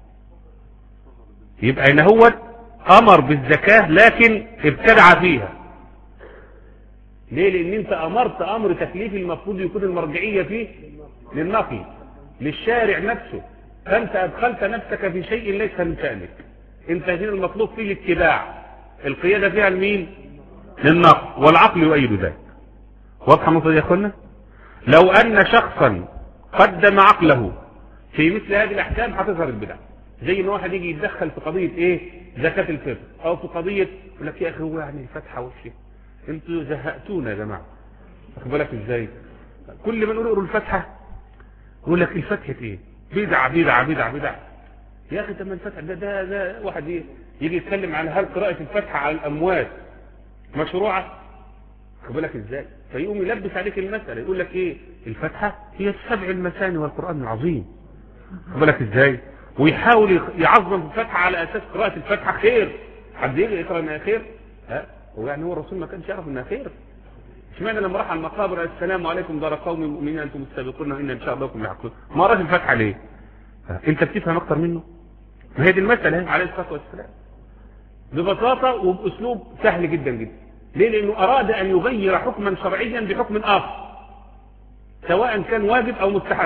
يبقى ان هو امر بالزكاة لكن ابتدع فيها. ليه؟ لان انت امرت امر تكليفي المفروض يكون المرجعية فيه للنقل للشارع نفسه، فانت ادخلت نفسك في شيء ليس من شأنك. انت هنا المطلوب فيه الاتباع، القيادة فيها المين؟ للنقل والعقل يؤيد ذلك. واضحه النقطه دي يا اخوانا؟ لو ان شخصا قدم عقله في مثل هذه الاحكام هتظهر البدع. زي ان واحد يجي يتدخل في قضيه ايه؟ زكاه الفطر، او في قضيه يقول لك يا اخي هو يعني الفتحه وشي انتوا زهقتونا يا جماعه. واخد بالك ازاي؟ كل ما نقول اقروا الفتحه يقول لك الفتحه ايه؟ بدعه بدعه بدعه بدعه. يا اخي طب ما الفتحه ده ده ده واحد يجي يتكلم على هل قراءه الفتحه على الاموات مشروعه؟ واخد بالك ازاي؟ فيقوم يلبس عليك المساله يقول لك ايه؟ الفتحه هي السبع المثاني والقران العظيم. واخد بالك ازاي؟ ويحاول يعظم الفتحه على اساس قراءه الفتحه خير. حد يجي يقرا انها خير؟ ها؟ هو يعني هو الرسول ما كانش يعرف انها خير؟ اشمعنى لما راح على المقابر السلام عليكم دار قوم مؤمنين انتم السابقون وان ان شاء الله بكم لاحقون، ما قراش الفتحه ليه؟ انت بتفهم اكتر منه؟ ما هي دي المساله عليه الصلاه والسلام ببساطه وباسلوب سهل جدا جدا. ليه؟ لانه اراد ان يغير حكما شرعيا بحكم اخر سواء كان واجب او مستحب.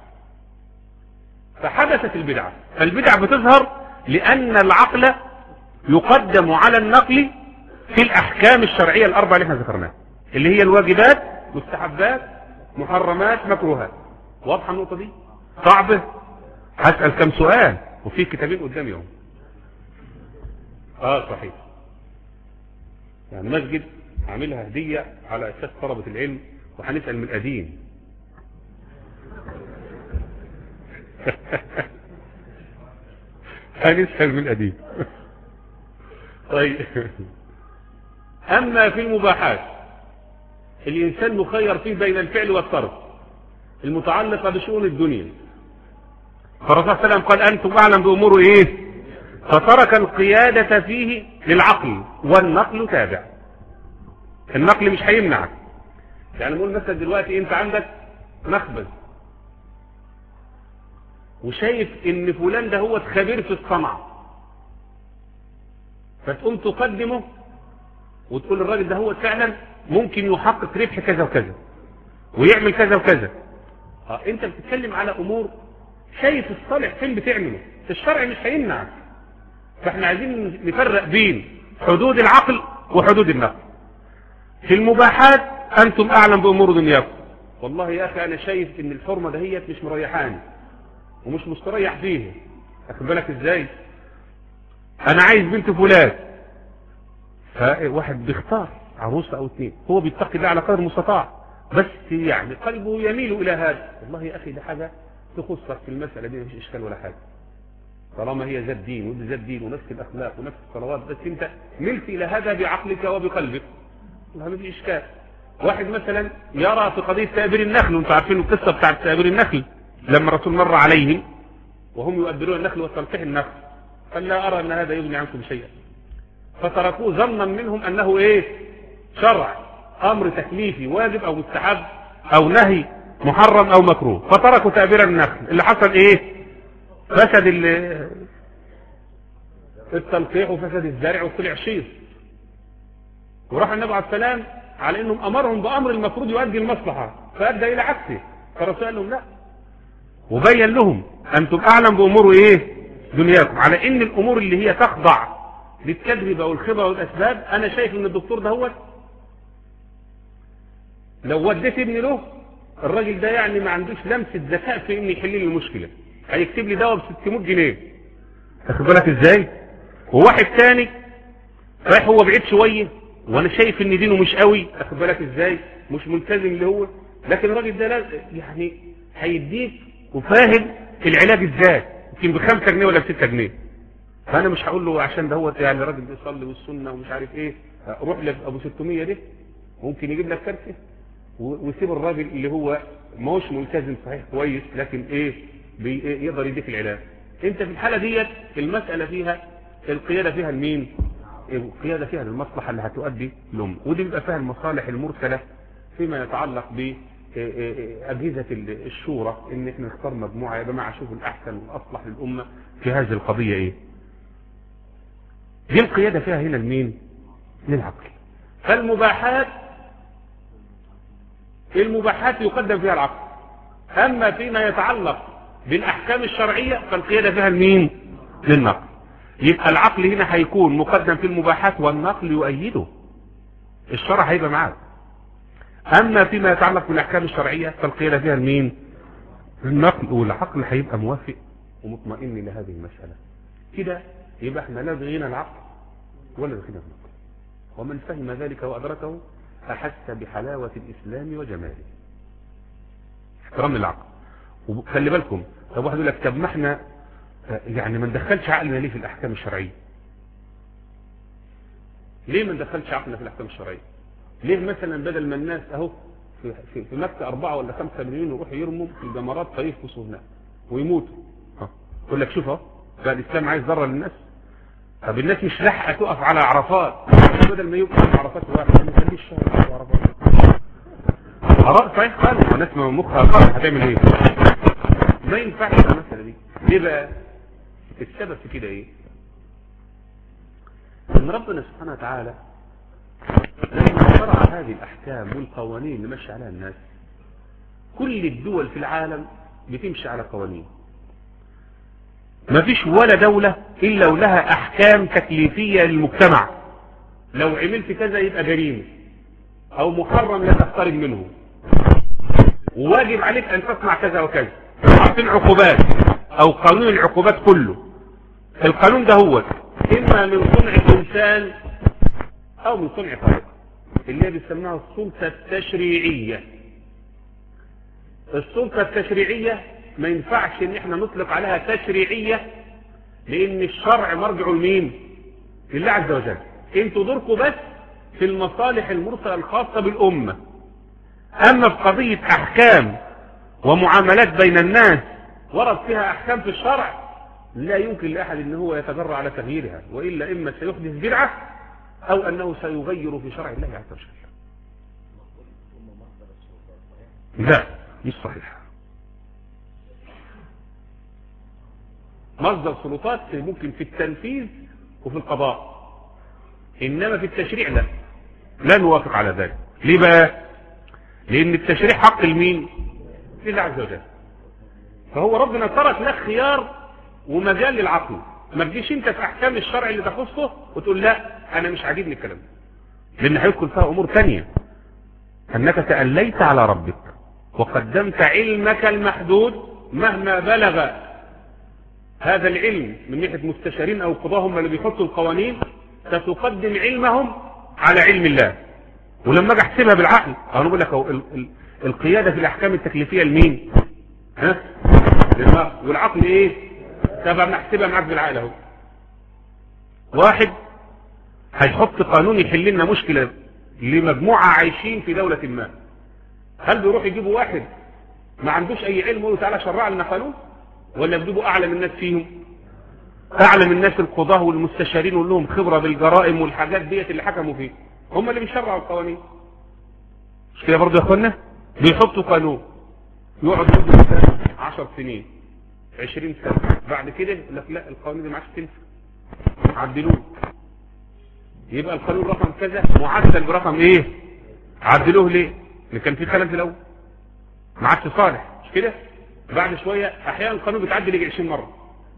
فحدثت البدعه. فالبدعه بتظهر لان العقل يقدم على النقل في الاحكام الشرعيه الاربعه اللي احنا ذكرناها، اللي هي الواجبات، مستحبات، محرمات، مكروهات. واضحه النقطه دي؟ صعبه؟ هسال كم سؤال وفي كتابين قدامي اهو. اه صحيح. يعني مسجد عاملها هديه على اساس طلبه العلم وهنسال من القديم. هنسال من القديم. طيب اما في المباحات الانسان مخير فيه بين الفعل والترك المتعلقه بشؤون الدنيا. فالرسول صلى الله عليه وسلم قال انتم اعلم بامور ايه؟ فترك القياده فيه للعقل والنقل تابع. النقل مش هيمنعك. يعني نقول مثلا دلوقتي انت عندك مخبز وشايف ان فلان ده هو خبير في الصنعه، فتقوم تقدمه وتقول الراجل ده هو فعلا ممكن يحقق ربح كذا وكذا ويعمل كذا وكذا. اه انت بتتكلم على امور شايف الصالح فين بتعمله. الشرع مش هيمنعك. فاحنا عايزين نفرق بين حدود العقل وحدود النقل. في المباحات انتم اعلم بامور دنياكم. والله يا اخي انا شايف ان الحرمه دهيت مش مريحاني ومش مستريح فيها. واخد بالك ازاي؟ انا عايز بنت فلان، فواحد بيختار عروسه او اثنين، هو بيتقي الله على قدر المستطاع، بس يعني قلبه يميل الى هذا. والله يا اخي ده حاجه تخصك في المساله دي، مفيش اشكال ولا حاجه طالما هي ذات دين ودي ذات دين ونفس الاخلاق ونفس الصلوات، بس انت ملت الى هذا بعقلك وبقلبك، والله مفيش اشكال. واحد مثلا يرى في قضيه تأبير النخل، وانتم عارفين القصه بتاعت تأبير النخل لما الرسول مر عليهم وهم يؤبرون النخل وتلقيح النخل، قال لا ارى ان هذا يغني عنكم شيئا، فتركوه ظنا منهم انه ايه؟ شرع، امر تكليفي واجب او مستحب او نهي محرم او مكروه، فتركوا تأبير النخل. اللي حصل ايه؟ فسد التلقيح وفسد الزرع وطلع شير. وراح النبي عليه السلام على انهم امرهم بامر المفروض يؤدي المصلحه فادى الى عكسه، فالرسول قال لهم لا، وبين لهم انتم اعلم بامور ايه؟ دنياكم، على ان الامور اللي هي تخضع للتجربه والخبره والاسباب. انا شايف ان الدكتور ده هو لو وديت ابني له الراجل ده يعني ما عندوش لمسه ذكاء في انه يحل لي المشكله، هيكتب لي دواء ب ستمائة جنيه. واخد بالك ازاي؟ وواحد ثاني رايح هو بعيد شويه وانا شايف ان دينه مش قوي، واخد بالك ازاي؟ مش ملتزم اللي هو، لكن الراجل ده يعني هيديك وفاهم العلاج ازاي، يمكن بخمسة جنيه ولا بستة جنيه. فانا مش هقول له عشان ده هو يعني راجل بيصلي والسنه ومش عارف ايه روح لك ابو ستمائة ده ممكن يجيب لك كارثه، ويسيب الراجل اللي هو ما هوش ملتزم صحيح كويس لكن ايه يقدر يديك العلاج. انت في الحاله ديت المساله فيها القياده فيها لمين؟ القياده فيها للمصلحه اللي هتؤدي لهم، ودي بيبقى فيها المصالح المرسله فيما يتعلق باجهزه الشورى، ان احنا نختار مجموعه يا جماعه شوفوا الاحسن والاصلح للامه في هذه القضيه ايه. دي القياده فيها هنا لمين؟ للعقل. فالمباحات المباحات يقدم فيها العقل، اما فيما يتعلق بالاحكام الشرعيه فالقياده فيها لمين؟ للنقل. يبقى العقل هنا هيكون مقدم في المباحات والنقل يؤيده. الشرع هيبقى معاك. اما فيما يتعلق بالاحكام الشرعيه فالقياده فيها المين؟ النقل، والعقل هيبقى موافق ومطمئن لهذه المساله. كده يبقى احنا لا بغينا العقل ولا بغينا النقل، ومن فهم ذلك وادركه احس بحلاوه الاسلام وجماله. احترام للعقل. وخلي بالكم، طب واحد يقول لك طب ما احنا يعني ما ندخلش عقلنا ليه في الاحكام الشرعيه؟ ليه ما ندخلش عقلنا في الاحكام الشرعيه؟ ليه مثلا بدل ما الناس اهو في, في, في مكه أربعة ولا خمسة مليون يروحوا يرموا في الجمرات فيفقسوا هناك ويموتوا، ها يقول لك شوف اهو بقى الاسلام عايز ضرر للناس. طب الناس مش لاحقه تقف على عرفات، بدل ما يقف على عرفات واحد نخليه الشهر على عرفات. عرفات صحيح قالوا الناس مخها قالت هتعمل ايه؟ ما ينفعش المساله دي. ليه بقى؟ السبب في كده ايه؟ ان ربنا سبحانه وتعالى لما شرع هذه الاحكام والقوانين اللي ماشي عليها الناس، كل الدول في العالم بتمشي على قوانين. ما فيش ولا دولة الا ولها احكام تكليفية للمجتمع، لو عملت كذا يبقى جريمة او محرم لا تقترب منه، وواجب عليك ان تصنع كذا وكذا، عارفين عقوبات او قانون العقوبات كله. القانون ده هو اما من صنع الانسان او من صنع خالق، اللي بيسموها السلطة التشريعية. السلطة التشريعية ما ينفعش ان احنا نطلق عليها تشريعية، لان الشرع مرجع لمين؟ لله عز وجل. انتوا دوركم بس في المصالح المرسلة الخاصة بالامة. اما في قضية احكام ومعاملات بين الناس ورد فيها احكام في الشرع، لا يمكن لاحد ان هو يتجرأ على تغييرها، والا اما سيحدث بدعة او انه سيغير في شرع الله عز وجل. لا مش صحيح. مصدر سلطات ممكن في التنفيذ وفي القضاء، انما في التشريع لا، لا نوافق على ذلك. ليه بقى؟ لان التشريع حق المين؟ لله عز وجل. فهو ربنا ترك لك خيار ومجال للعقل. ما تجيش انت في احكام الشرع اللي تخصه وتقول لا انا مش عاجبني الكلام ده، لان هيدخل فيها امور ثانيه. انك تأليت على ربك وقدمت علمك المحدود مهما بلغ هذا العلم من ناحيه مستشارين او قضاة هم اللي بيحطوا القوانين، ستقدم علمهم على علم الله. ولما اجي احسبها بالعقل انا بقول لك القياده في الاحكام التكليفيه لمين؟ ها؟ للمرء. والعقل ايه؟ تبع نحسبها معاك بالعقل اهو. واحد هيحط قانون يحل لنا مشكله لمجموعه عايشين في دوله ما، هل بيروح يجيبوا واحد ما عندوش اي علم ويقول تعالى شرع لنا قانون؟ ولا بيجيبوا اعلم الناس فيهم؟ اعلم الناس القضاه والمستشارين ولهم خبره بالجرائم والحاجات ديت اللي حكموا فيه، هم اللي بيشرعوا القوانين. مش كده برضه يا اخوانا؟ بيحطوا قانون يقعد مده عشر سنين عشرين سنه، بعد كده يقول لك لا القانون ده ما عادش تنفع، عدلوه. يبقى القانون رقم كذا معدل برقم ايه؟ عدلوه ليه؟ اللي كان فيه خلل في الاول ما عادش صالح، مش كده؟ بعد شويه احيانا القانون بيتعدل يجي عشرين مره.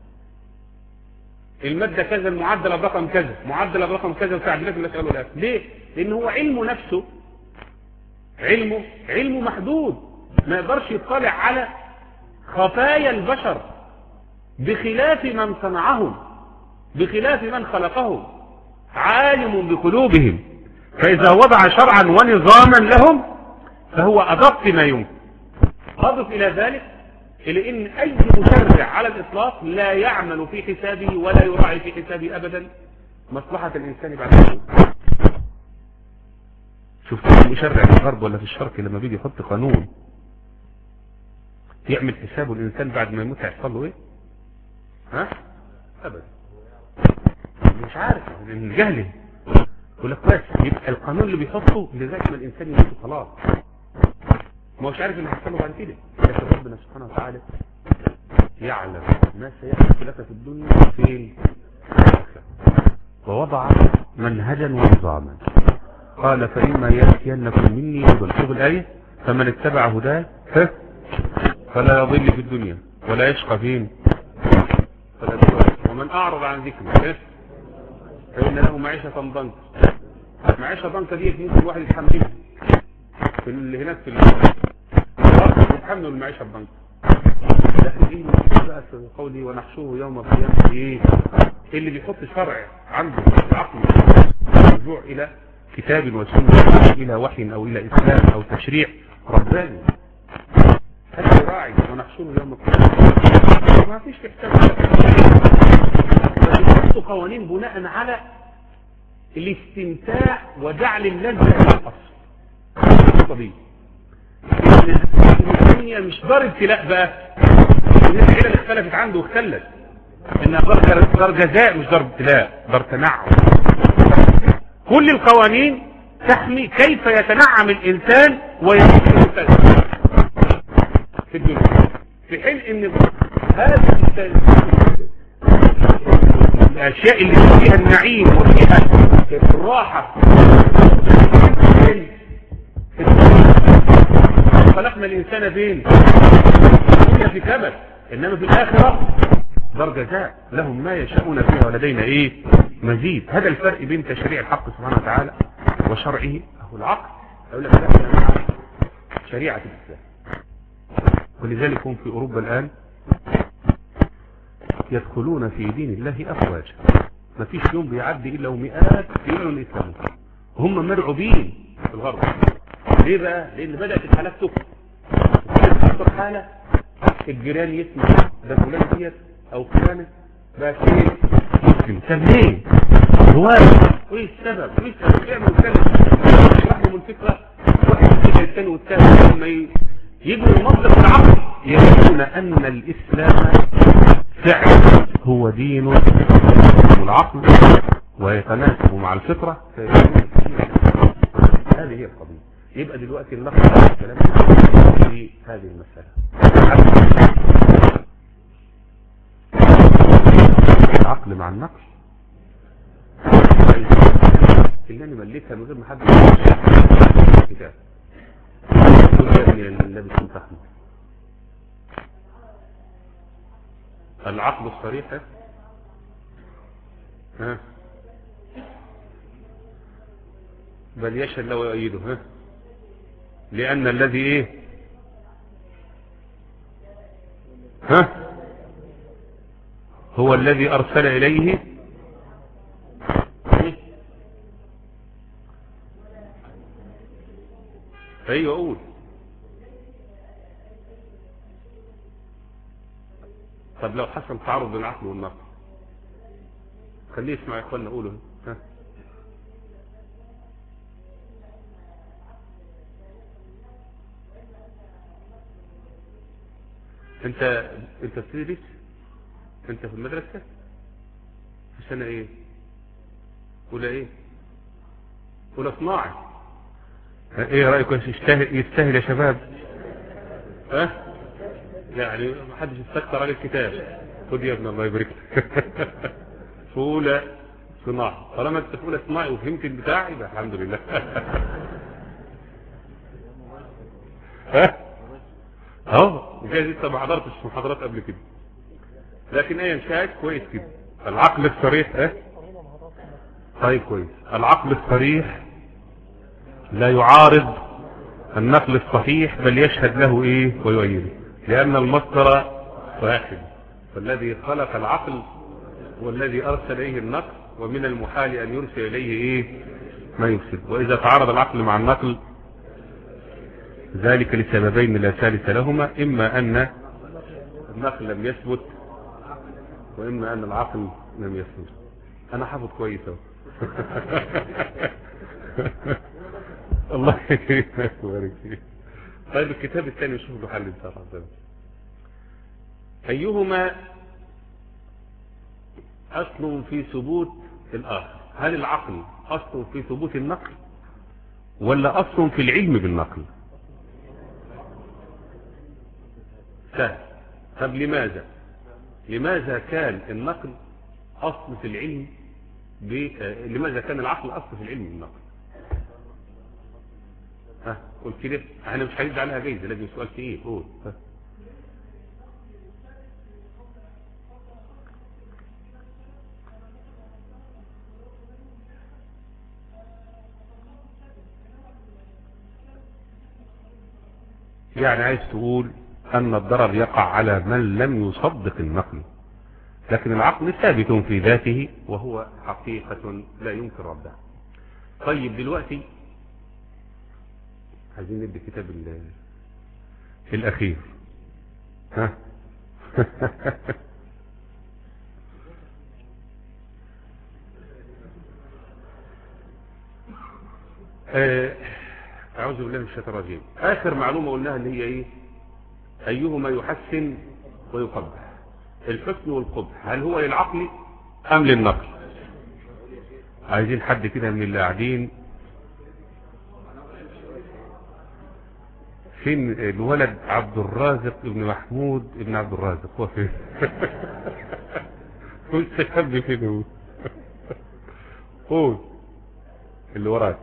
الماده كذا المعدله برقم كذا، معدله برقم كذا، وتعديلات الناس قالوا لا. ليه؟ لان هو علمه نفسه علمه علمه محدود، ما يقدرش يطلع على خفايا البشر بخلاف من صنعهم، بخلاف من خلقهم، عالم بقلوبهم. فإذا وضع شرعا ونظاما لهم فهو أدق ما يمكن. أضف إلى ذلك إلى أن أي مشرع على الإطلاق لا يعمل في حسابه ولا يراعي في حسابه أبدا مصلحة الإنسان بعد ذلك. شفت المشرع في الغرب ولا في الشرق لما بيجي يحط قانون يعمل حسابه الإنسان بعد ما يموت هيحصل له إيه؟ ها؟ أبدا. مش عارف من جهله. يقول لك بس يبقى القانون اللي بيحطه لذلك ما الإنسان يموت خلاص، ما هوش عارف اللي هيحصل له بعد كده. لكن ربنا سبحانه وتعالى يعلم ما سيحدث لك في الدنيا في الآخرة، ووضع منهجا ونظاما. قال فإما يأتينكم مني هدى، شوف الآية، فمن اتبع هداي فلا يضل في الدنيا ولا يشقى فين، ومن أعرض عن ذكري فإن له معيشة ضنكا معيشة ضنكة دي ممكن واحد يتحملها في اللي هناك في الأرض يتحملوا المعيشة الضنكة. لكن ايه بقى في قولي ونحشوه يوم القيامة ايه؟ اللي بيحط شرع عنده عقل الرجوع الى كتاب وسنة الى وحي او الى اسلام او تشريع رباني، هذا راعي ونحشوه يوم القيامة. ما فيش في حساب بيحطوا قوانين بناء على الاستمتاع وجعل اللذة للأصل. القضية الدنيا مش دار ابتلاء بقى، الناس كده اللي اختلفت عنده واختلت انها دار جزاء مش دار ابتلاء، دار تنعم. كل القوانين تحمي كيف يتنعم الانسان ويمكن الانسان في الدنيا، في حين ان هذه الاشياء اللي فيها النعيم وفيها الراحه خلقنا الانسان فين؟ كنا في كبد، انما في الاخره دار جزاء لهم ما يشاءون فيها ولدينا ايه مزيد. هذا الفرق بين تشريع الحق سبحانه وتعالى وشرعه. اهو العقل يقول لك لا انا مع شريعه الاسلام. ولذلك هم في اوروبا الان يدخلون في دين الله افواجا، ما فيش يوم بيعدي الا ومئات يقولوا الاسلام. هم مرعوبين في الغرب. ليه بقى؟ لان بدات الحالات تكثر، وكل حاله الجيران يسمع ده فلان ديت او فلانه بقى ايه مسلم. طب ليه؟ هو ايه السبب؟ ايه السبب؟ يعملوا كلام يشرح لهم الفكره واحد كده الثاني والثالث لما يجوا لمنطق العقل يقولون ان الاسلام فعلا هو دين العقل ويتناسب مع الفطره. هذه هي القضيه. يبقى دلوقتي نلخص الكلام في هذه المساله. العقل مع النقل اللي انا مليتها من غير ما حد يقول كتاب اللي بس متحمل. العقل الصريح ها بل يشهد له ويؤيده ها لأن الذي ايه ها هو الذي أرسل إليه أيوة أقول طب لو حصل تعارض بين العقل والنقل خليه يسمع يا إخواننا أقوله ها أنت أنت بتدرس أنت في المدرسة في سنة إيه ولا إيه ولا صناعي إيه رأيكم يستاهل يستاهل يا شباب ها يعني ما حدش يستكتر على الكتاب. خد يا ابن الله يبارك لك فولة صناعي طالما انت فولة صناعي وفهمت البتاع يبقى الحمد لله ها اهو جايز انت ما حضرتش محاضرات قبل كده لكن ايه مشاهد كويس كده. العقل الصريح اه طيب كويس. العقل الصريح لا يعارض النقل الصحيح بل يشهد له ايه ويؤيده لان المصدر واحد فالذي خلق العقل والذي ارسل اليه النقل ومن المحال ان يرسل اليه ايه ما يفسد. واذا تعارض العقل مع النقل ذلك لسببين لا ثالث لهما اما ان النقل لم يثبت واما ان العقل لم يثبت. انا حافظ كويس اهو الله يكرمك ويبارك فيك. طيب الكتاب الثاني نشوف له حل ان شاء الله. ايهما اصل في ثبوت الاخر؟ هل العقل اصل في ثبوت النقل ولا اصل في العلم بالنقل؟ سهل. طب لماذا لماذا كان النقل اصل في العلم ب... لماذا كان العقل اصل في العلم بالنقل؟ ها قول كده احنا مش هندي عليها جايزه لازم سؤال ايه قول ها. يعني عايز تقول أن الضرر يقع على من لم يصدق النقل، لكن العقل ثابت في ذاته وهو حقيقة لا ينكر ربها. طيب دلوقتي عايزين نبدأ كتاب الأخير. ها أعوذ بالله من الشيطان الرجيم. آخر معلومة قلناها اللي هي إيه؟ أيهما يحسن ويقبح؟ الحسن والقبح هل هو للعقل أم للنقل؟ عايزين حد كده من اللي قاعدين. فين الولد عبد الرازق ابن محمود ابن عبد الرازق؟ هو فين؟ مستخبي فين هو؟ قول اللي وراك.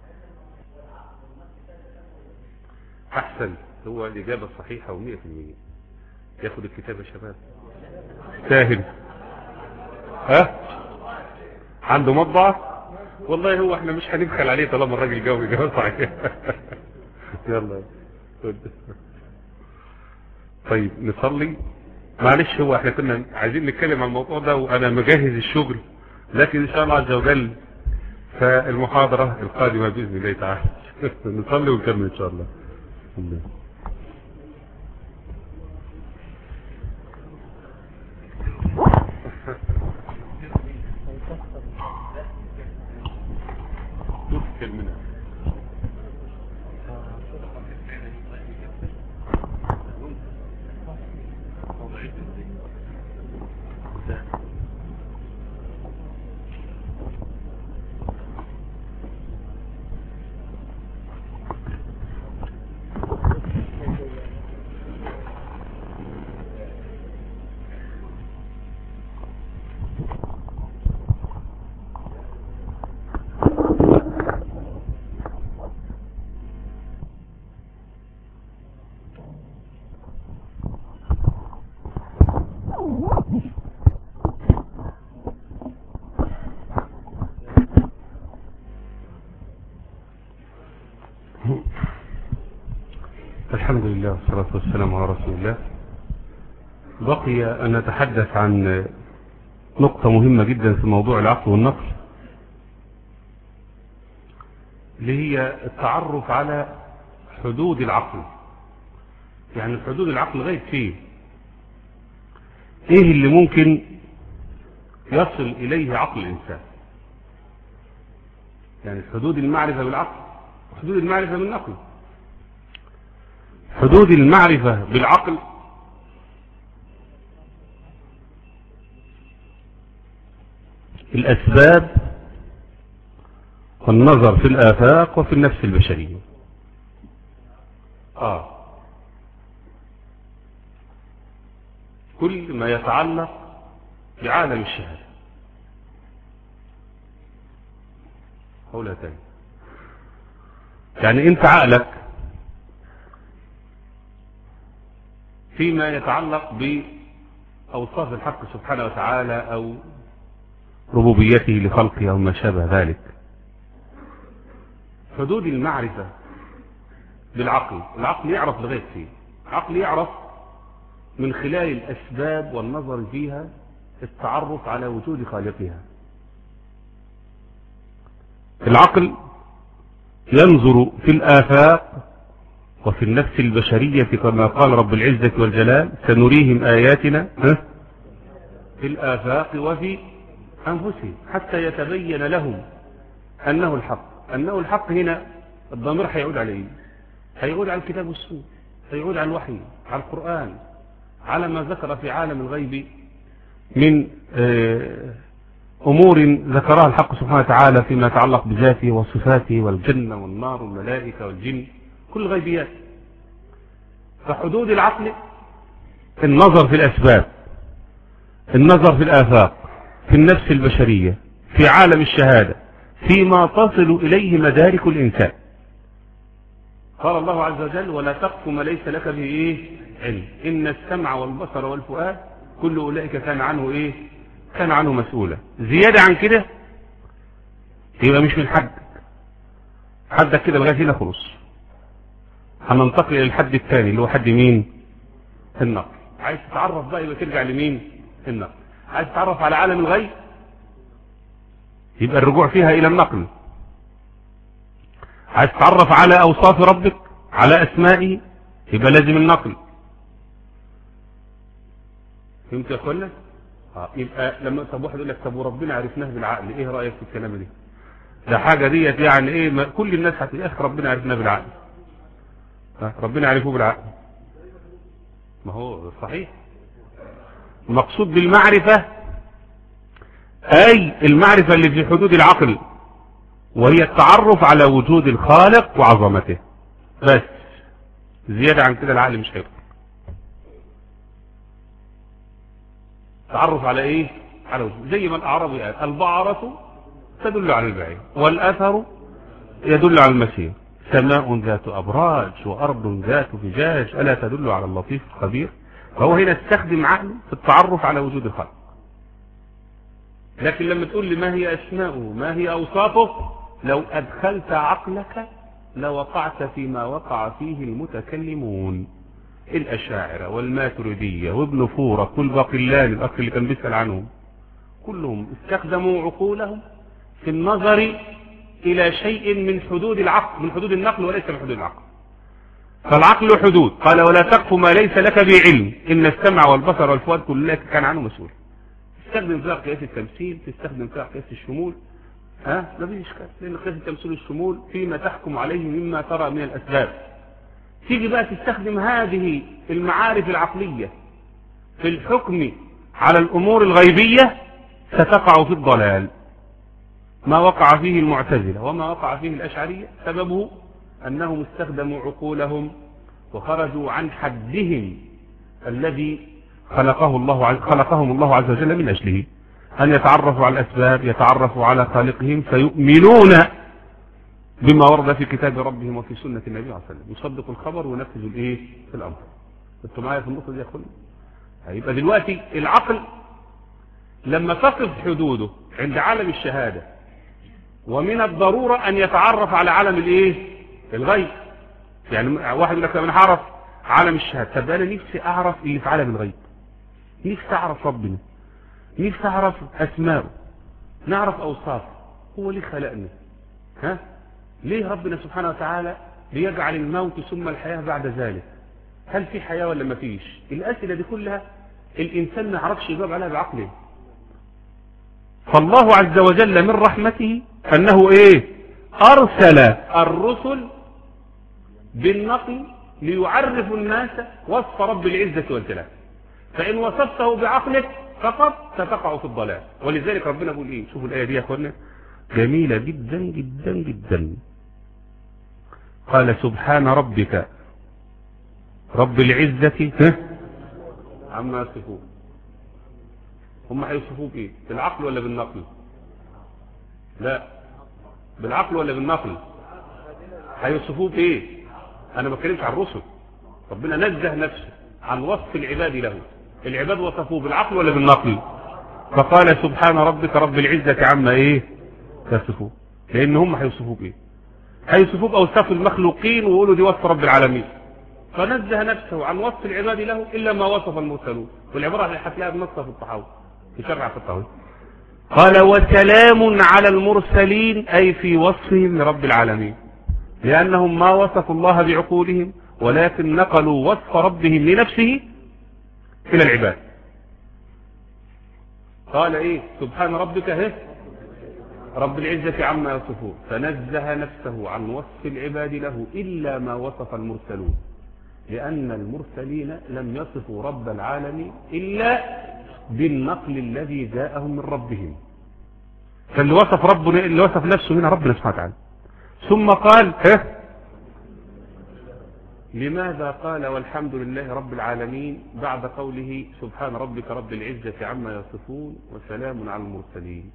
احسن، هو الاجابه الصحيحه ومئة في المئة. ياخد الكتاب يا شباب. ساهل. ها عنده مطبعه؟ والله هو احنا مش هنبخل عليه طالما الراجل جاوب اجابه صحيحه. يلا طيب نصلي. معلش هو احنا كنا عايزين نتكلم عن الموضوع ده وانا مجهز الشغل، لكن ان شاء الله عز وجل فالمحاضرة القادمة بإذن الله تعالى. نصلي ونكمل إن شاء الله. الحمد لله والصلاة والسلام على رسول الله. بقي أن نتحدث عن نقطة مهمة جدا في موضوع العقل والنقل، اللي هي التعرف على حدود العقل. يعني حدود العقل غاية فيه ايه اللي ممكن يصل إليه عقل الإنسان. يعني حدود المعرفة بالعقل وحدود المعرفة بالنقل. حدود المعرفة بالعقل الأسباب والنظر في الآفاق وفي النفس البشرية. آه كل ما يتعلق بعالم الشهادة. قولها تاني. يعني انت عقلك فيما يتعلق بأوصاف الحق سبحانه وتعالى أو ربوبيته لخلقه أو ما شابه ذلك. حدود المعرفة بالعقل، العقل يعرف لغاية فيه. العقل يعرف من خلال الأسباب والنظر فيها التعرف على وجود خالقها. العقل ينظر في الآفاق وفي النفس البشرية كما قال رب العزة والجلال سنريهم آياتنا في الآفاق وفي أنفسهم حتى يتبين لهم أنه الحق. أنه الحق هنا الضمير هيعود عليه، هيعود على الكتاب والسنة، هيعود على الوحي، على القرآن، على ما ذكر في عالم الغيب من أمور ذكرها الحق سبحانه وتعالى فيما يتعلق بذاته وصفاته والجنة والنار والملائكة والجن، كل غيبيات. فحدود العقل النظر في الأسباب، النظر في الآفاق، في النفس البشرية، في عالم الشهادة، فيما تصل إليه مدارك الإنسان. قال الله عز وجل ولا تقف ما ليس لك به إيه علم إن السمع والبصر والفؤاد كل أولئك كان عنه إيه كان عنه مسؤولا. زيادة عن كده يبقى مش من حدك، حدك كده لغاية هنا خلص. هننتقل الى الحد الثاني اللي هو حد مين؟ النقل. عايز تتعرف بقى يبقى ترجع لمين؟ النقل. عايز تتعرف على عالم الغيب يبقى الرجوع فيها الى النقل. عايز تتعرف على اوصاف ربك على اسمائه يبقى لازم النقل. فهمت يا اخوانا؟ اه يبقى لما طب واحد يقول لك طب وربنا عرفناه بالعقل، ايه رايك في الكلام ده؟ ده حاجه ديت يعني ايه؟ ما كل الناس هتقول يا اخي ربنا عرفناه بالعقل. ها ربنا عرفوه بالعقل. ما هو صحيح. المقصود بالمعرفه اي المعرفه اللي في حدود العقل، وهي التعرف على وجود الخالق وعظمته بس. زياده عن كده العقل مش هيقدر. تعرف على ايه؟ على وجود. زي ما الاعرابي قال البعرة تدل على البعير والاثر يدل على المسير، سماء ذات ابراج وارض ذات فجاج الا تدل على اللطيف الخبير. فهو هنا استخدم عقله في التعرف على وجود الخالق. لكن لما تقول لي ما هي اسماؤه ما هي اوصافه، لو ادخلت عقلك لوقعت فيما وقع فيه المتكلمون، الاشاعرة والماتريدية وابن فورك والباقلاني الاخ اللي كان بيسأل عنهم، كلهم استخدموا عقولهم في النظر الى شيء من حدود العقل، من حدود النقل وليس من حدود العقل. فالعقل حدود، قال ولا تقف ما ليس لك بعلم ان السمع والبصر والفؤاد كل ذلك كان عنه مسؤول. تستخدم فيها قياس التمثيل، تستخدم فيها قياس الشمول، ها ما فيش اشكال، لان قياس التمثيل والشمول فيما تحكم عليه مما ترى من الاسباب. تيجي بقى تستخدم هذه المعارف العقلية في الحكم على الامور الغيبية ستقع في الضلال. ما وقع فيه المعتزلة وما وقع فيه الاشعرية سببه انهم استخدموا عقولهم وخرجوا عن حدهم الذي خلقه الله خلقهم الله عز وجل من اجله، ان يتعرفوا على الاسباب، يتعرفوا على خالقهم، فيؤمنون بما ورد في كتاب ربهم وفي سنة النبي صلى الله عليه وسلم، يصدقوا الخبر وينفذوا الايه في الامر. انتوا معايا في النقطة دي يا اخواني؟ هيبقى دلوقتي العقل لما تصف حدوده عند عالم الشهادة، ومن الضرورة ان يتعرف على عالم الايه الغيب. يعني واحد يقول لك انا هعرف عالم الشهادة، طب انا نفسي اعرف اللي في عالم الغيب، نفسي اعرف ربنا، نفسي اعرف اسماءه، نعرف اوصافه، هو ليه خلقنا؟ ها ليه ربنا سبحانه وتعالى ليجعل الموت ثم الحياة بعد ذلك؟ هل في حياة ولا ما فيش؟ الاسئلة دي كلها الانسان ما يعرفش يجاوب عليها بعقله. فالله عز وجل من رحمته انه ايه ارسل الرسل بالنقل ليعرفوا الناس وصف رب العزة والجلال، فإن وصفته بعقلك فقط ستقع في الضلال. ولذلك ربنا يقول ايه؟ شوفوا الآية دي يا اخوانا جميلة جدا جدا جدا. قال سبحان ربك رب العزة عما يصفون. هم هيوصفوه بايه؟ بالعقل ولا بالنقل؟ لا بالعقل ولا بالنقل؟ هيوصفوه بايه؟ انا ما بتكلمش عن الرسل، ربنا نزه نفسه عن وصف العباد له، العباد وصفوه بالعقل ولا بالنقل؟ فقال سبحان ربك رب العزة عما ايه يصفوه، لان هم هيوصفوه بايه؟ هيوصفوه باوصاف المخلوقين ويقولوا دي وصف رب العالمين، فنزه نفسه عن وصف العباد له الا ما وصف المرسلون. والعباره اللي هتلاقيها بنصها في الطحاوي في شرع في الطحاوي. قال وسلام على المرسلين اي في وصفهم لرب العالمين، لانهم ما وصفوا الله بعقولهم ولكن نقلوا وصف ربهم لنفسه الى العباد. قال ايه سبحان ربك هه رب العزة عما يصفون، فنزه نفسه عن وصف العباد له إلا ما وصف المرسلون، لأن المرسلين لم يصفوا رب العالمين إلا بالنقل الذي جاءهم من ربهم. فاللي وصف ربنا اللي وصف نفسه هنا ربنا سبحانه وتعالى. ثم قال ها لماذا قال والحمد لله رب العالمين بعد قوله سبحان ربك رب العزة عما يصفون وسلام على المرسلين؟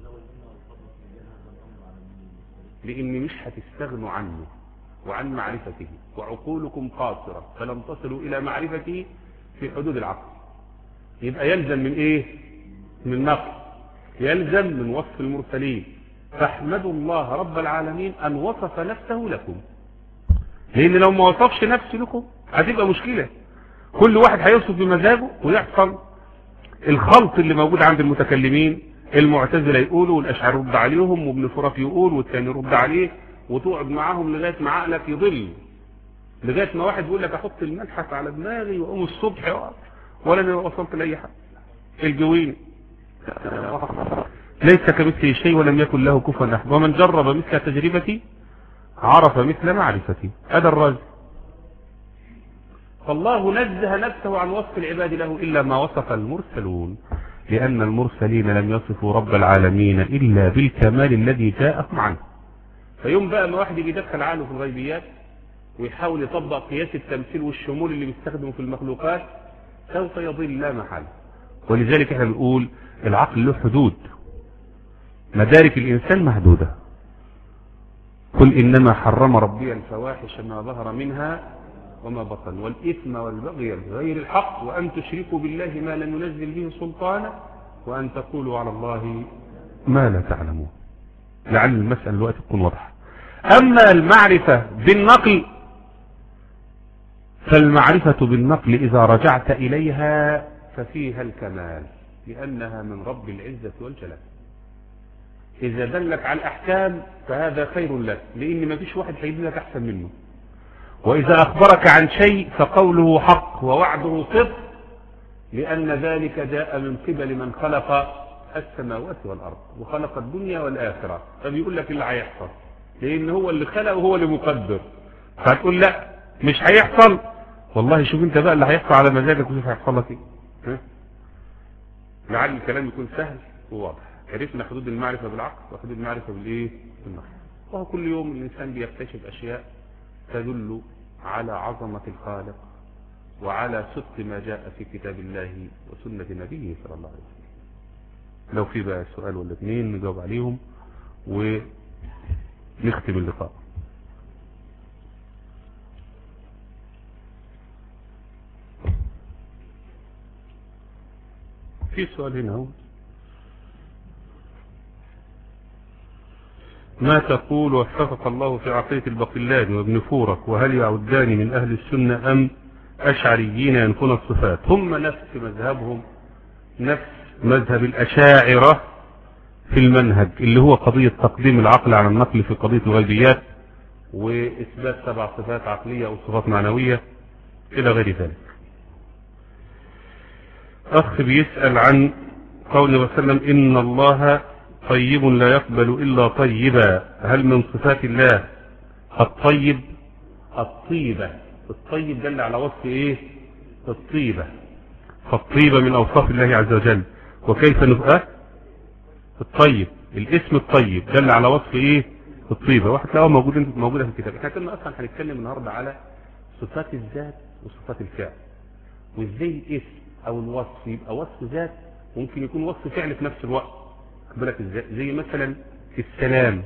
لأن مش هتستغنوا عنه وعن معرفته، وعقولكم قاصرة فلم تصلوا إلى معرفته في حدود العقل. يبقى يلزم من إيه؟ من النقل، يلزم من وصف المرسلين. فاحمدوا الله رب العالمين أن وصف نفسه لكم. لان لو ما وصفش نفسه لكم هتبقى مشكلة. كل واحد هيوصف بمزاجه ويحصل الخلط اللي موجود عند المتكلمين. المعتزلة يقولوا والاشعار يرد عليهم وابن فرق يقول والتاني يرد عليه، وتقعد معاهم لغاية ما عقلك يضل، لغاية ما واحد يقول لك احط الملحف على دماغي واقوم الصبح ولا انا وصلت لاي حاجة. الجويني ليس كمثله شيء ولم يكن له كفوا احد، ومن جرب مثل تجربتي عرف مثل معرفتي. هذا الرجل. فالله نزه نفسه عن وصف العباد له إلا ما وصف المرسلون، لأن المرسلين لم يصفوا رب العالمين إلا بالكمال الذي جاءهم عنه. فيوم بقى ما واحد يدخل عنه في الغيبيات ويحاول يطبق قياس التمثيل والشمول اللي بيستخدمه في المخلوقات سوف يضل لا محل. ولذلك احنا بنقول العقل له حدود، مدارك الإنسان محدودة. قل إنما حرم ربي الفواحش ما ظهر منها وما بطن والإثم والبغي بغير الحق وأن تشركوا بالله ما لم ينزل به سلطانا وأن تقولوا على الله ما لا تعلمون. لعل المسألة الوقت تكون واضحة. أما المعرفة بالنقل فالمعرفة بالنقل إذا رجعت إليها ففيها الكمال، لأنها من رب العزة والجلال. إذا دلك على الأحكام فهذا خير لك، لأن ما فيش واحد هيدلك أحسن منه. وإذا أخبرك عن شيء فقوله حق ووعده صدق، لأن ذلك جاء من قبل من خلق السماوات والأرض وخلق الدنيا والآخرة. فبيقول لك اللي هيحصل، لأن هو اللي خلق وهو اللي مقدر. فهتقول لا مش هيحصل، والله شوف انت بقى اللي هيحصل على مزاجك وشوف هيحصل لك ايه. لعل الكلام يكون سهل وواضح. عرفنا حدود المعرفة بالعقل وحدود المعرفة بالايه بالنقل. وهو كل يوم الإنسان بيكتشف أشياء تدل على عظمة الخالق وعلى صدق ما جاء في كتاب الله وسنة نبيه صلى الله عليه وسلم. لو في بقى سؤال ولا اثنين نجاوب عليهم ونختم اللقاء. في سؤال هنا هو ما تقول وفقك الله في عقيدة البقلاني وابن فورك، وهل يعودان من أهل السنة أم أشعريين ينفون الصفات؟ هم نفس مذهبهم، نفس مذهب الأشاعرة في المنهج اللي هو قضية تقديم العقل على النقل في قضية الغيبيات وإثبات سبع صفات عقلية أو صفات معنوية إلى غير ذلك. أخ بيسأل عن قول الله صلى الله عليه وسلم إن الله طيب لا يقبل إلا طيبا، هل من صفات الله الطيب؟ الطيبة، الطيب دل على وصف إيه؟ الطيبة، فالطيبة من أوصاف الله عز وجل. وكيف نفقه الطيب؟ الاسم الطيب دل على وصف إيه؟ الطيبة. واحد تلاقوه موجود موجودة في الكتاب. احنا كنا أصلا هنتكلم النهاردة على صفات الذات وصفات الفعل، وإزاي الاسم أو الوصف يبقى وصف ذات ممكن يكون وصف فعل في نفس الوقت. بالك ازاي؟ زي مثلا السلام.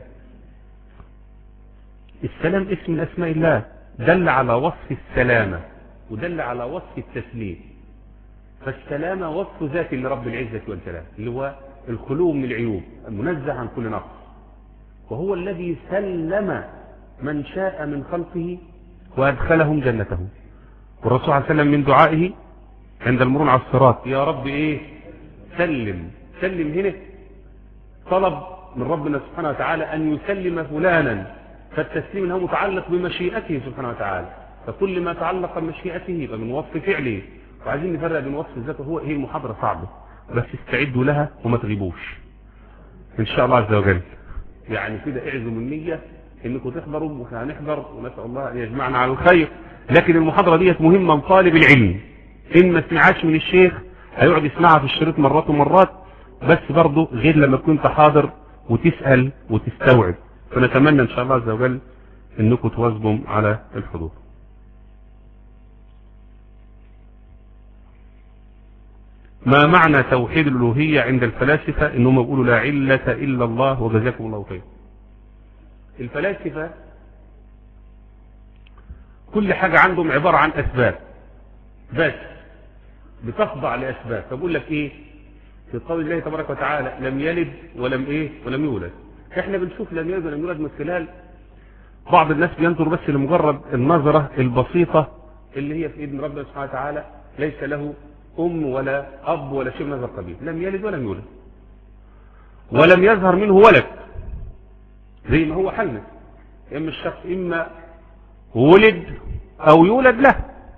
السلام اسم من اسماء الله دل على وصف السلامة ودل على وصف التسليم. فالسلامة وصف ذاتي لرب العزة والجلال اللي هو الخلو من العيوب المنزه عن كل نقص، وهو الذي سلم من شاء من خلقه وادخلهم جنته. والرسول صلى الله عليه وسلم من دعائه عند المرور على الصراط يا رب ايه؟ سلم. سلم هنا طلب من ربنا سبحانه وتعالى أن يسلم فلانا، فالتسليم هو متعلق بمشيئته سبحانه وتعالى، فكل ما تعلق بمشيئته يبقى من وصف فعله. وعايزين نفرق بين وصف الذات وهو هي المحاضرة صعبة، بس استعدوا لها وما تغيبوش إن شاء الله عز وجل. يعني كده اعزموا النية إنكم تحضروا وإحنا هنحضر ونسأل الله أن يجمعنا على الخير. لكن المحاضرة دي مهمة لطالب العلم، إن ما سمعش من الشيخ هيقعد يسمعها في الشريط مرات ومرات، بس برضه غير لما تكون حاضر وتسأل وتستوعب. فنتمنى ان شاء الله عز وجل انكم تواظبوا على الحضور. ما معنى توحيد الالوهية عند الفلاسفة؟ انهم يقولوا لا علة الا الله وجزاكم الله خير. الفلاسفة كل حاجة عندهم عبارة عن اسباب بس بتخضع لاسباب. فبقول لك ايه في قول الله تبارك وتعالى لم يلد ولم ايه ولم يولد. احنا بنشوف لم يلد ولم يولد من خلال بعض الناس بينظر بس لمجرد النظرة البسيطة اللي هي في ايد ربنا سبحانه وتعالى، ليس له ام ولا اب ولا شيء من هذا القبيل، لم يلد ولم يولد ولم يظهر منه ولد، زي ما هو حالنا. اما الشخص اما ولد او يولد له.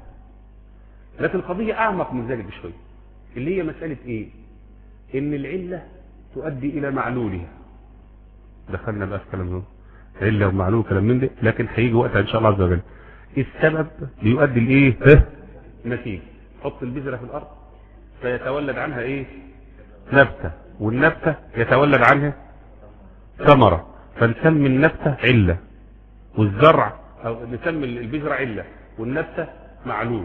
لكن القضية اعمق من ذلك بشوية، اللي هي مسألة ايه؟ ان العلة تؤدي الى معلولها. دخلنا بقى في كلام ده، علة ومعلول كلام من ده، لكن هيجي وقتها ان شاء الله عز وجل. السبب بيؤدي لايه؟ نتيجة. حط البذرة في الارض فيتولد عنها ايه؟ نبتة، والنبتة يتولد عنها ثمرة، فنسمي النبتة علة، والزرع او نسمي البذرة علة، والنبتة معلول.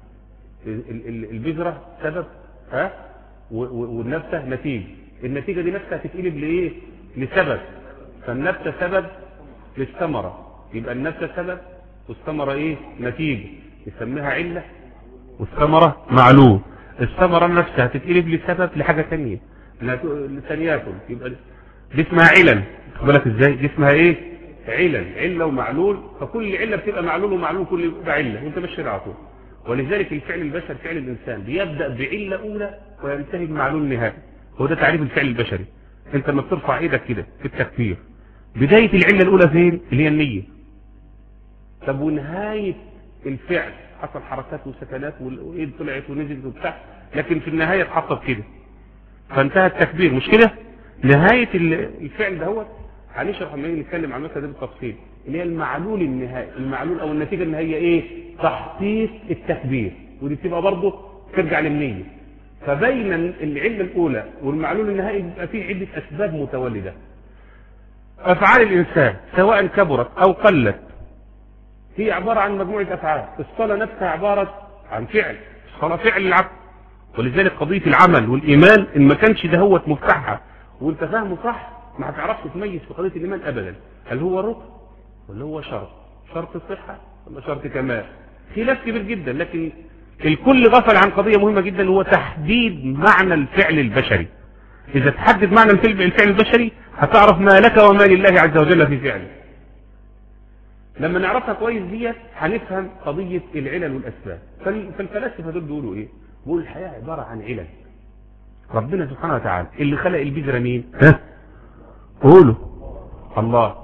البذرة سبب ها والنبتة نتيجة. النتيجة دي نفسها هتتقلب لايه؟ لسبب. فالنبتة سبب للثمرة، يبقى النبتة سبب والثمرة ايه؟ نتيجة، يسميها علة والثمرة معلول. الثمرة نفسها هتتقلب لسبب لحاجة ثانية لثانياكل، يبقى دي اسمها علل. خد بالك ازاي؟ دي اسمها ايه؟ علل، علة ومعلول. فكل علة بتبقى معلول ومعلول كل يبقى علة، وانت ماشي على طول. ولذلك الفعل البشري فعل الانسان بيبدأ بعلة اولى وينتهي بمعلول نهائي. هو ده تعريف الفعل البشري. انت لما بترفع ايدك كده في التكبير، بداية العلة الاولى فين؟ اللي هي النية. طب ونهاية الفعل حصل حركات وسكنات والايد طلعت ونزلت وبتاع، لكن في النهاية اتحطت كده فانتهى التكبير، مش كده؟ نهاية الفعل ده هو هنشرح لما نيجي نتكلم عن المسألة دي بالتفصيل، اللي هي المعلول النهائي. المعلول او النتيجة النهائية ايه؟ تحقيق التكبير، ودي بتبقى برضه ترجع للنية. فبين العلة الاولى والمعلول النهائي بيبقى فيه عدة اسباب متولدة. افعال الانسان سواء كبرت او قلت هي عبارة عن مجموعة افعال. الصلاة نفسها عبارة عن فعل، الصلاة فعل العبد. ولذلك قضية العمل والايمان ان ما كانش ده هو مفتاحها وانت فاهمه صح، ما هتعرفش تميز في قضية الايمان ابدا، هل هو ركن ولا هو شرط؟ شرط الصحة ولا شرط كمال؟ خلاف كبير جدا. لكن الكل غفل عن قضية مهمة جدا، هو تحديد معنى الفعل البشري. اذا تحدد معنى الفعل البشري هتعرف ما لك وما لله عز وجل في فعله. لما نعرفها كويس ديت هنفهم قضية العلل والاسباب. فالفلاسفة دول بيقولوا ايه؟ بيقولوا الحياة عبارة عن علل. ربنا سبحانه وتعالى اللي خلق البذرة مين؟ ها؟ قولوا الله.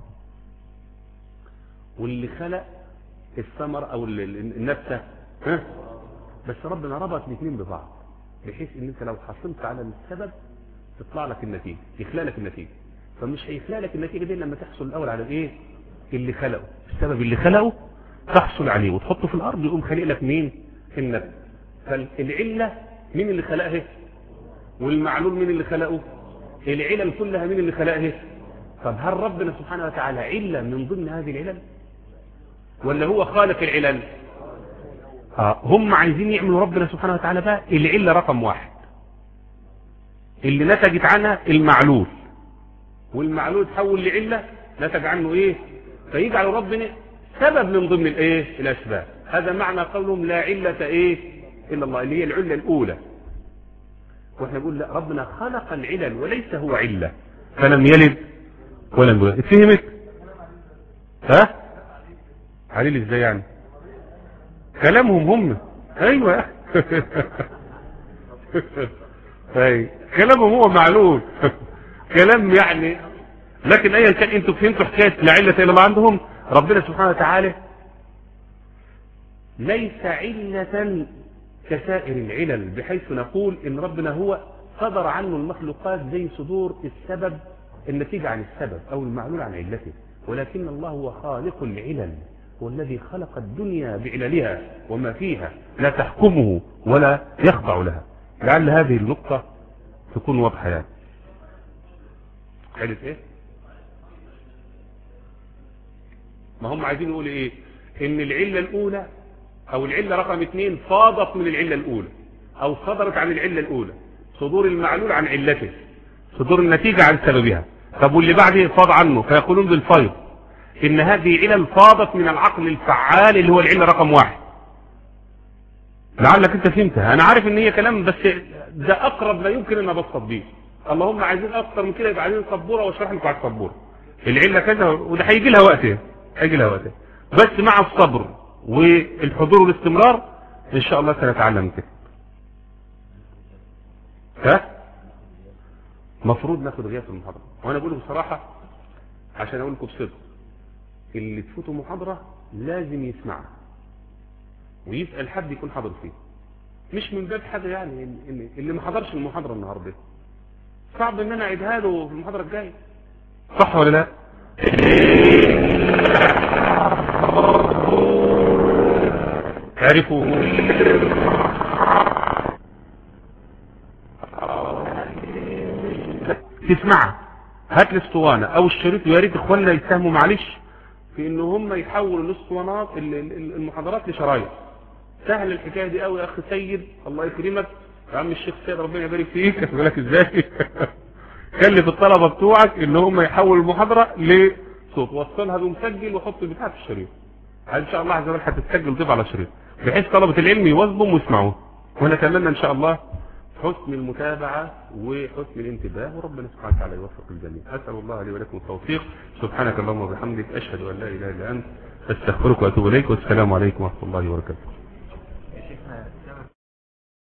واللي خلق الثمر او النبتة ها؟ بس ربنا ربط الاثنين ببعض بحيث ان انت لو حصلت على السبب تطلع لك النتيجة، يخلق لك النتيجة. فمش هيخلق لك النتيجة دي لما تحصل الاول على الايه؟ اللي خلقه، السبب اللي خلقه تحصل عليه وتحطه في الارض، يقوم خلق لك مين؟ النبتة. فالعلة مين اللي خلقها؟ والمعلول مين اللي خلقه؟ العلل كلها مين اللي خلقها؟ طب هل ربنا سبحانه وتعالى علة من ضمن هذه العلل ولا هو خالق العلل؟ آه هم عايزين يعملوا ربنا سبحانه وتعالى بقى العلة رقم واحد اللي نتجت عنها المعلول، والمعلول تحول لعلة نتج عنه ايه؟ فيجعل ربنا سبب من ضمن الايه؟ الاسباب. هذا معنى قولهم لا علة ايه الا الله، اللي هي العلة الاولى. واحنا نقول لا، ربنا خلق العلل وليس هو علة، فلم يلد ولم يولد. اتفهمت؟ ها؟ عليل ازاي يعني؟ كلامهم هم. ايوه ايوه كلامهم هو معلول كلام يعني. لكن ايا كان انتوا فهمتوا حكايه لا علة الا الله عندهم. ربنا سبحانه وتعالى ليس علة كسائر العلل، بحيث نقول ان ربنا هو صدر عنه المخلوقات زي صدور السبب النتيجة عن السبب او المعلول عن علته، ولكن الله هو خالق العلل، هو الذي خلق الدنيا بعللها وما فيها، لا تحكمه ولا يخضع لها. لعل هذه النقطة تكون واضحة. يعني علة ايه؟ ما هم عايزين يقول ايه؟ ان العلة الاولى او العلة رقم اثنين فاضت من العلة الاولى او صدرت عن العلة الاولى، صدور المعلول عن علته، صدور النتيجة عن سببها. طب واللي بعده فاض عنه، فيقولون بالفيض ان هذه علل فاضت من العقل الفعال اللي هو العلة رقم واحد. لعلك انت فهمتها. انا عارف ان هي كلام بس ده اقرب ما يمكن ان ابسط بيه. اللهم عايزين اكتر من كده يبقى عايزين سبوره واشرح لكم على السبوره العله كذا، وده هيجي لها وقت اجلها وقتها، بس مع الصبر والحضور والاستمرار ان شاء الله سنتعلم كده. ها مفروض ناخد غياب في المحاضرة، وانا بقوله بصراحة عشان اقول لكم بصدق، اللي تفوته محاضرة لازم يسمعها ويسأل حد يكون حاضر فيه، مش من باب حاجة يعني اللي ما حضرش المحاضرة النهاردة صعب ان انا اعيدها له في المحاضرة الجاية، صح ولا لا؟ تعرفوا تسمعها، هات الاسطوانة او الشريط، ويا ريت اخواننا يساهموا معلش في ان هم يحولوا الاسطوانات المحاضرات لشرايط. سهل الحكايه دي قوي يا اخي سيد، الله يكرمك يا عم الشيخ سيد، ربنا يبارك فيك. اقول لك ازاي كلف الطلبه بتوعك ان هم يحولوا المحاضره لصوت، وصلها بمسجل وحط بتاعه في الشريط، ان شاء الله عز وجل هتتسجل ضيف على شريط بحيث طلبه العلم يواظبوا ويسمعوه، ونتمنى ان شاء الله حسن المتابعة وحسن الانتباه، وربنا سبحانه وتعالى يوفق الجميع. أسأل الله لي ولكم التوفيق. سبحانك اللهم وبحمدك، أشهد أن لا إله إلا أنت، أستغفرك وأتوب إليك، والسلام عليكم ورحمة الله وبركاته.